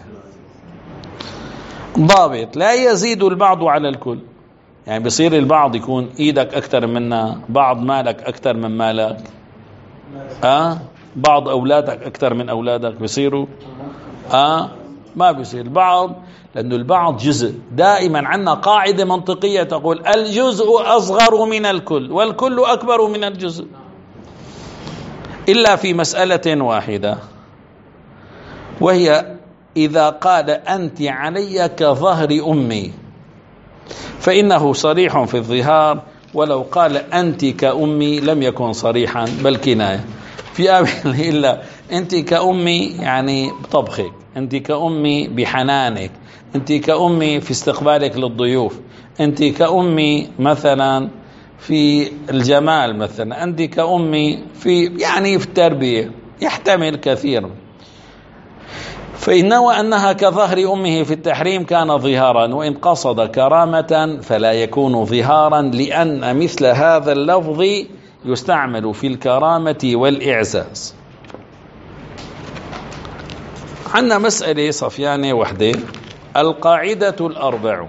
ضابط: لا يزيد البعض على الكل، يعني بصير البعض يكون إيدك أكثر منا، بعض مالك أكثر من مالك، آه بعض أولادك أكثر من أولادك بيصيروا آه ما بيصير البعض، لأنه البعض جزء. دائما عندنا قاعدة منطقية تقول الجزء أصغر من الكل والكل أكبر من الجزء، إلا في مسألة واحدة، وهي إذا قال أنت علي كظهر أمي فإنه صريح في الظهار، ولو قال أنت كأمي لم يكن صريحا بل كناية. في أبي إلا أنت كأمي يعني بطبخك، أنت كأمي بحنانك، أنت كأمي في استقبالك للضيوف، أنت كأمي مثلا في الجمال، مثلا أنت كأمي في يعني في التربية، يحتمل كثيرا. فإن نوى أنها كظهر أمه في التحريم كان ظهارا، وإن قصد كرامة فلا يكون ظهارا، لأن مثل هذا اللفظ يستعمل في الكرامة والإعزاز. عندنا مسألة صفيانة وحدة: القاعدة الأربع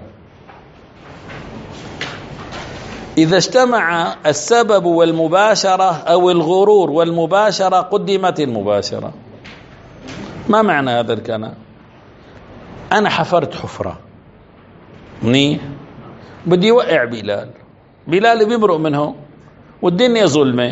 إذا اجتمع السبب والمباشرة أو الغرور والمباشرة قدمت المباشرة. ما معنى هذا الكلام؟ أنا حفرت حفرة منيح، بدي وقع بلال، بلال بيمرق منه والدنيا ظلمة،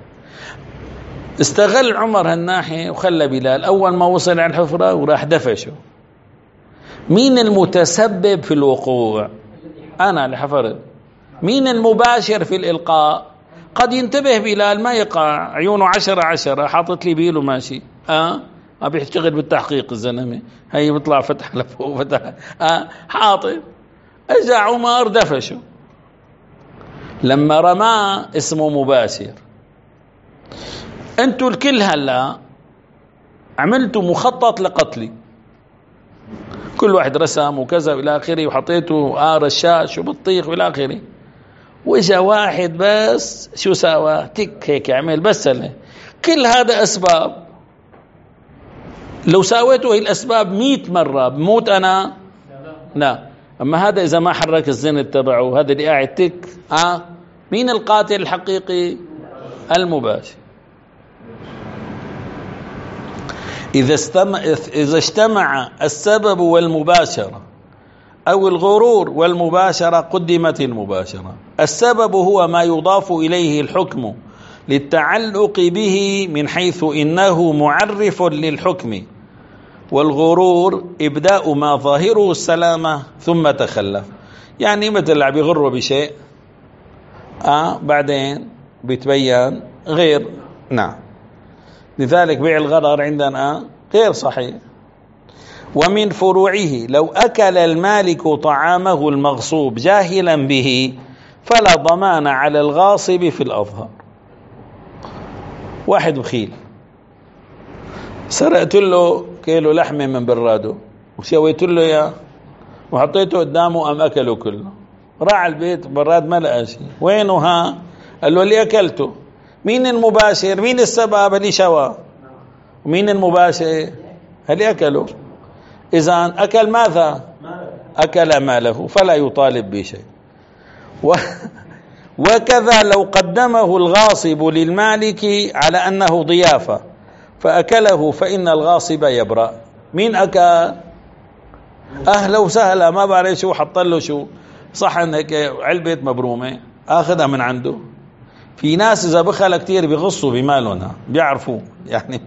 استغل عمر هالناحية وخلى بلال أول ما وصل على الحفرة وراح دفشه. مين المتسبب في الوقوع؟ أنا اللي حفرت. مين المباشر في الإلقاء؟ قد ينتبه بلال ما يقع، عيونه عشرة عشرة حاطط لي بيله ماشي، أه ما بيشتغل بالتحقيق الزلمه، هي بيطلع فتح لفوق فتح آه حاطط. اجا عمر دفشه، لما رماه اسمه مباشر. انتوا الكل هلا عملتوا مخطط لقتلي، كل واحد رسم وكذا والى اخره، وحطيته آه رشاش وبطيخ والى اخره، واجا واحد بس شو سوى؟ تك هيك عمل بس هلا. كل هذا اسباب، لو ساويته هي الأسباب مئة مرة بموت أنا؟ لا. أما هذا إذا ما حرك الزند تبعه، هذا اللي قاعد تك آه مين القاتل الحقيقي؟ المباشر. إذا استمع إذا اجتمع السبب والمباشرة أو الغرور والمباشرة قدمت المباشرة. السبب هو ما يضاف إليه الحكم للتعلق به من حيث إنه معرف للحكم، والغرور إبداء ما ظاهره السلامة ثم تخلف. يعني مثل اللي بيغره بشيء آه بعدين بيتبين غير. نعم، لذلك بيع الغرر عندنا غير صحيح. ومن فروعه لو أكل المالك طعامه المغصوب جاهلا به فلا ضمان على الغاصب في الأظهر. واحد بخيل سرقت له كيلو لحمة من براده وسويت له إياه وحطيته قدامه أم أكله كله، راح البيت براد ما لقى شيء، وينه ها؟ قال له اللي أكلته. مين المباشر؟ مين السبب؟ اللي شوى. ومين المباشر؟ اللي أكله. إذا أكل ماذا؟ أكل ماله فلا يطالب بشيء. و... وكذا لو قدمه الغاصب للمالك على أنه ضيافة فأكله فإن الغاصب يبرأ. مين أكل؟ أهلا وسهلا ما بعرف شو حط له شو صحن هيك علبة مبرومة أخذها من عنده. في ناس إذا بخل كتير بيغصوا بمالنا بيعرفوا يعني.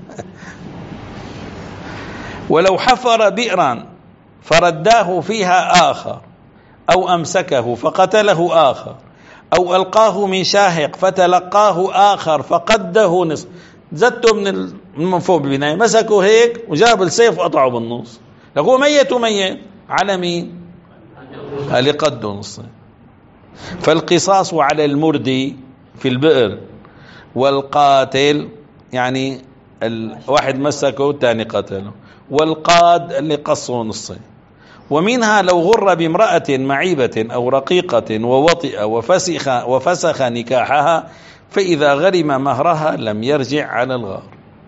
ولو حفر بئرا فرداه فيها آخر أو أمسكه فقتله آخر أو ألقاه من شاهق فتلقاه آخر فقده نصف، زدته من من فوق البناية مسكه هيك وجاب السيف وقطعه بالنص، لقوه ميت وميت على مين؟ اللي قده نص. فالقصاص على المردي في البئر والقاتل يعني الواحد مسكه والثاني قتله، والقاد اللي قصه نصين. ومنها لو غر بامرأة معيبة أو رقيقة ووطئ وفسخ, وفسخ نكاحها فإذا غرم مهرها لم يرجع على الغار.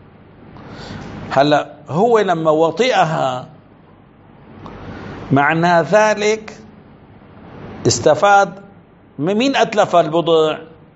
هلا هو لما وطئها معنى ذلك استفاد. مين أتلف البضع؟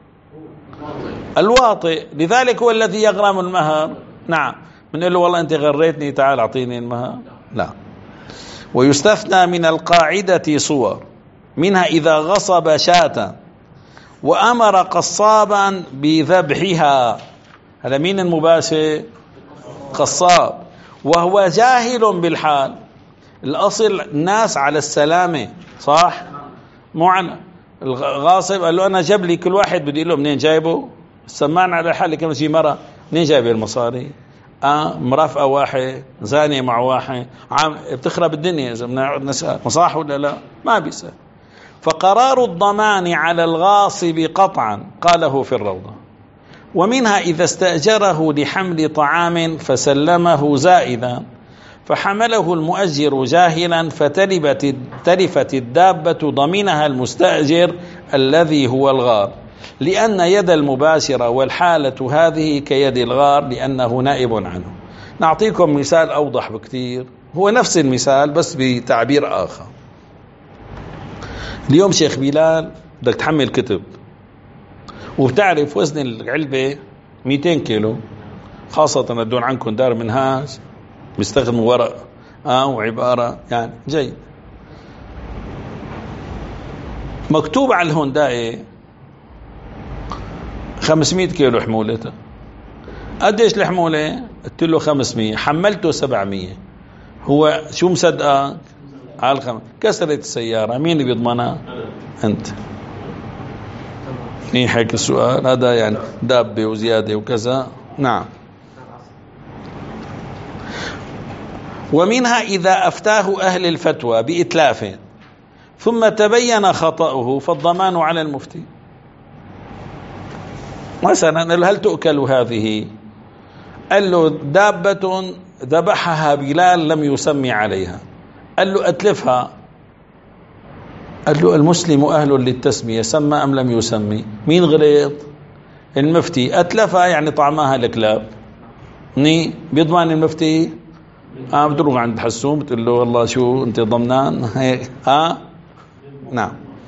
الواطئ، لذلك هو الذي يغرم المهر. نعم، من له والله أنت غريتني تعال أعطيني المهر؟ لا. ويستثنى من القاعدة صور، منها إذا غصب شاة وأمر قصابا بذبحها. هذا مين المباشر؟ قصاب، وهو جاهل بالحال. الأصل الناس على السلامة صح؟ معنى الغاصب قال له أنا جاب لي كل واحد بدي له منين جايبه؟ سمعنا على حالي كم شي مرة منين جايب المصاري؟ آه مرافقة واحد زاني مع واحد عم بتخرب الدنيا إذا بنقعد نسأل مصاح ولا لا؟ ما بيسأل. فقرار الضمان على الغاصب قطعا قاله في الروضة. ومنها إذا استأجره لحمل طعام فسلمه زائدا فحمله المؤجر جاهلا فتلفت تلفت الدابة ضمنها المستأجر الذي هو الغار، لأن يد المباشرة والحالة هذه كيد الغار لأنه نائب عنه. نعطيكم مثال أوضح بكثير، هو نفس المثال بس بتعبير آخر. اليوم شيخ بلال بدك تحمل كتب وبتعرف وزن العلبة مئتين كيلو، خاصة الدون عنكم دار منهاج بيستخدموا ورق آه وعبارة يعني جيد. مكتوب على الهونداي خمسمئة كيلو حمولته. قديش الحمولة؟ قلت له خمسمئة، حملته سبعمئة. هو شو مصدقك؟ على الخم كسرت السيارة، مين اللي بيضمنها؟ أنت. مين حكي السؤال هذا؟ يعني دابة وزيادة وكذا. نعم. ومنها إذا أفتاه أهل الفتوى بإتلاف ثم تبين خطأه فالضمان على المفتي. مثلا هل تؤكل هذه؟ قال له دابة ذبحها بلال لم يسمي عليها، قال له أتلفها، قال له المسلم أهل للتسمية، سمى أم لم يسمي؟ مين غلط؟ المفتي. أتلفها يعني طعمها الكلاب، ني بيضمن المفتي؟ اه بتروح عند حسوم بتقول له والله شو انت ضمنان هيك ها آه؟ نعم.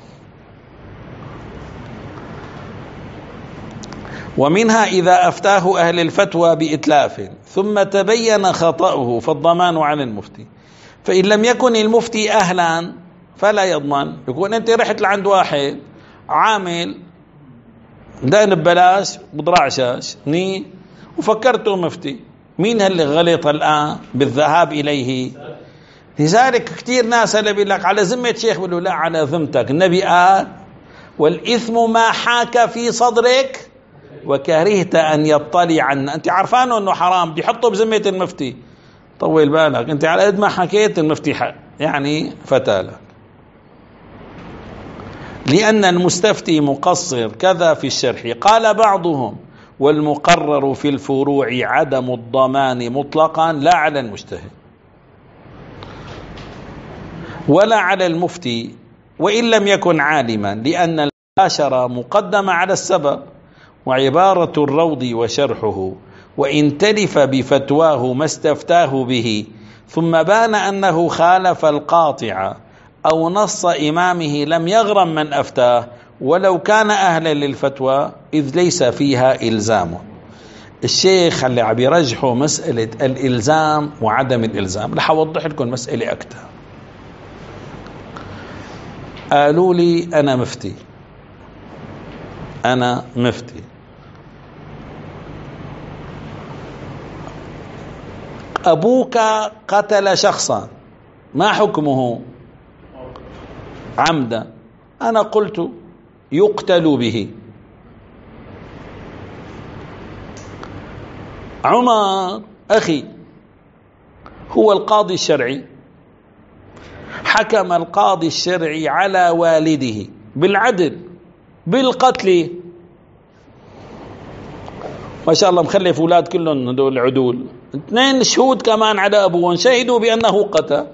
ومنها إذا أفتاه أهل الفتوى بإتلاف ثم تبين خطأه فالضمان على المفتي. فإن لم يكن المفتي أهلا فلا يضمن. يكون أنت رحت لعند واحد عامل دائن ببلاش بضراع شاش ني وفكرته مفتي، مين اللي غلط الآن بالذهاب إليه؟ لذلك كثير ناس اللي بيقول لك على ذمة شيخ، بيقولوا لا على ذمتك. النبي قال والإثم ما حاك في صدرك وكرهت أن يطلع عنه. أنت عارفانه أنه حرام، بيحطه بذمة المفتي، طول بالك أنت على قد ما حكيت المفتي حق يعني فتالك. لأن المستفتي مقصر كذا في الشرح. قال بعضهم والمقرر في الفروع عدم الضمان مطلقا لا على المجتهد ولا على المفتي وإن لم يكن عالما، لأن المباشرة مقدمة على السبب. وعبارة الروض وشرحه وإن تلف بفتواه ما استفتاه به ثم بان أنه خالف القاطع أو نص إمامه لم يغرم من أفتاه ولو كان أهلا للفتوى إذ ليس فيها إلزام. الشيخ اللي عم يرجحوا مسألة الإلزام وعدم الإلزام. رح أوضح لكم مسألة أكثر. قالوا لي أنا مفتي أنا مفتي أبوك قتل شخصا ما حكمه؟ عمدا. أنا قلت يقتل به. عمر أخي هو القاضي الشرعي، حكم القاضي الشرعي على والده بالعدل بالقتل. ما شاء الله مخلف أولاد كلهم هدول عدول. اثنين شهود كمان على أبوهم شهدوا بأنه قتل.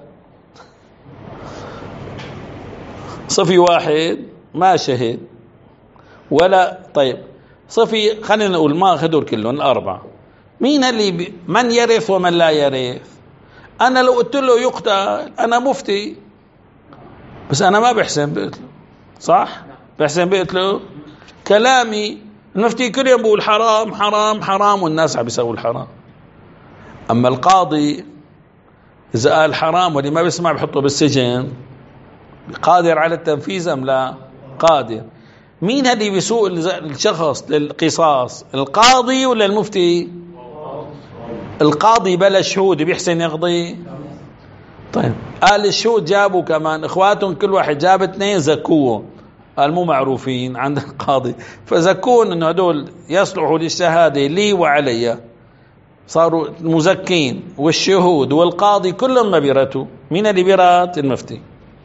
صفي واحد ما شهد ولا. طيب صفي خلينا نقول ما هدول كلهم الأربعة. مين اللي بي من يرث ومن لا يرث؟ أنا لو قلت له يقتل أنا مفتي، بس أنا ما بحسن بقتله، صح؟ بحسن بقتله. كلامي المفتي كل يوم بقول حرام حرام حرام والناس عم بيسووا الحرام. أما القاضي إذا قال حرام واللي ما بيسمع بحطه بالسجن، قادر على التنفيذ أم لا؟ قادر. مين اللي بيسوق الشخص للقصاص؟ القاضي ولا المفتي؟ القاضي بلا شهود بيحسن يقضي. طيب قال الشهود جابوا كمان اخواتهم كل واحد جاب اثنين زكوهم، قال مو معروفين عند القاضي فزكون انه هدول يصلحوا للشهاده لي وعلي، صاروا مزكين. والشهود والقاضي كلهم ما بيرتوا. مين اللي بيرات؟ المفتي،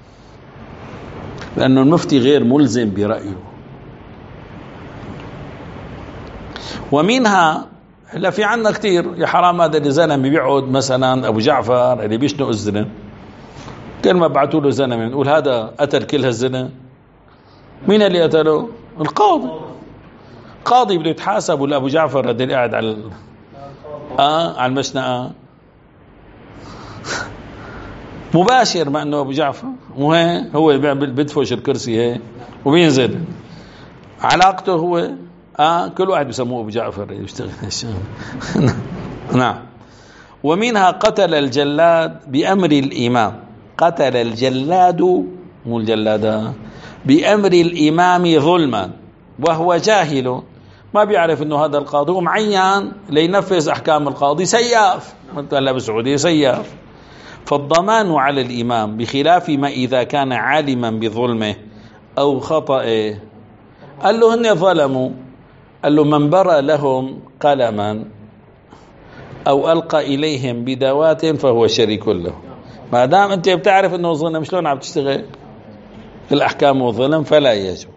لأنه المفتي غير ملزم برأيه. ومنها هلا في عنا كتير يا حرام هذا اللي زلمه بيقعد مثلا أبو جعفر اللي بيشنق الزنا، كل ما بعثوا له زلمه نقول هذا قتل كل هالزنا. مين اللي قتله؟ القاضي. قاضي بده يتحاسب ولا أبو جعفر هذا اللي قاعد على آه على المشنقة مباشر، مع انه ابو جعفر مو هو بدفش الكرسي هيك وبينزل علاقته هو اه كل واحد بيسموه ابو جعفر يشتغل نعم. ومنها قتل الجلاد بأمر الإمام. قتل الجلاد مو الجلاد بأمر الإمام ظلما وهو جاهل، ما بيعرف انه هذا القاضي ومعين لينفذ احكام القاضي، سياف مثلا بالسعودية سياف. فالضمان على الإمام بخلاف ما إذا كان عالما بظلمه أو خطأه. قال له هن ظلموا، قال له من برى لهم قلما أو ألقى إليهم بدوات فهو شريك له. ما دام أنت بتعرف أنه ظلم شلون عم تشتغل الأحكام والظلم فلا يجب.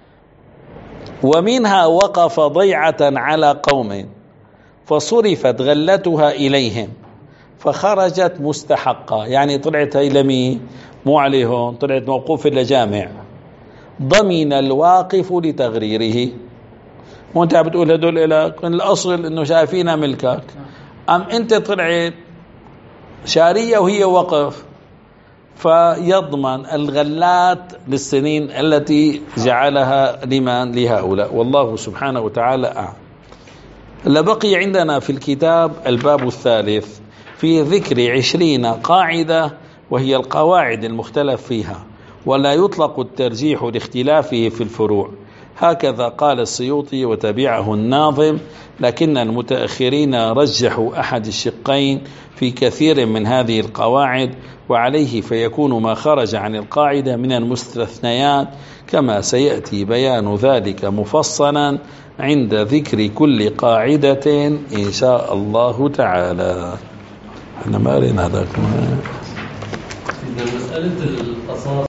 ومنها وقف ضيعة على قوم فصرفت غلتها إليهم فخرجت مستحقة، يعني طلعت هي لمي مو عليهم، طلعت موقوف لجامع، ضمن الواقف لتغريره. وانت بتقول هدول لك الأصل انه شايفينها ملكك، أم انت طلعت شارية وهي وقف، فيضمن الغلات للسنين التي جعلها لمن لهؤلاء. والله سبحانه وتعالى أعلم. لبقي عندنا في الكتاب الباب الثالث في ذكر عشرين قاعدة وهي القواعد المختلف فيها، ولا يطلق الترجيح لاختلافه في الفروع. هكذا قال السيوطي وتبعه الناظم، لكن المتأخرين رجحوا أحد الشقين في كثير من هذه القواعد، وعليه فيكون ما خرج عن القاعدة من المستثنيات، كما سيأتي بيان ذلك مفصلا عند ذكر كل قاعدة إن شاء الله تعالى. احنا ما قرينا هذاك. مسألة القصاص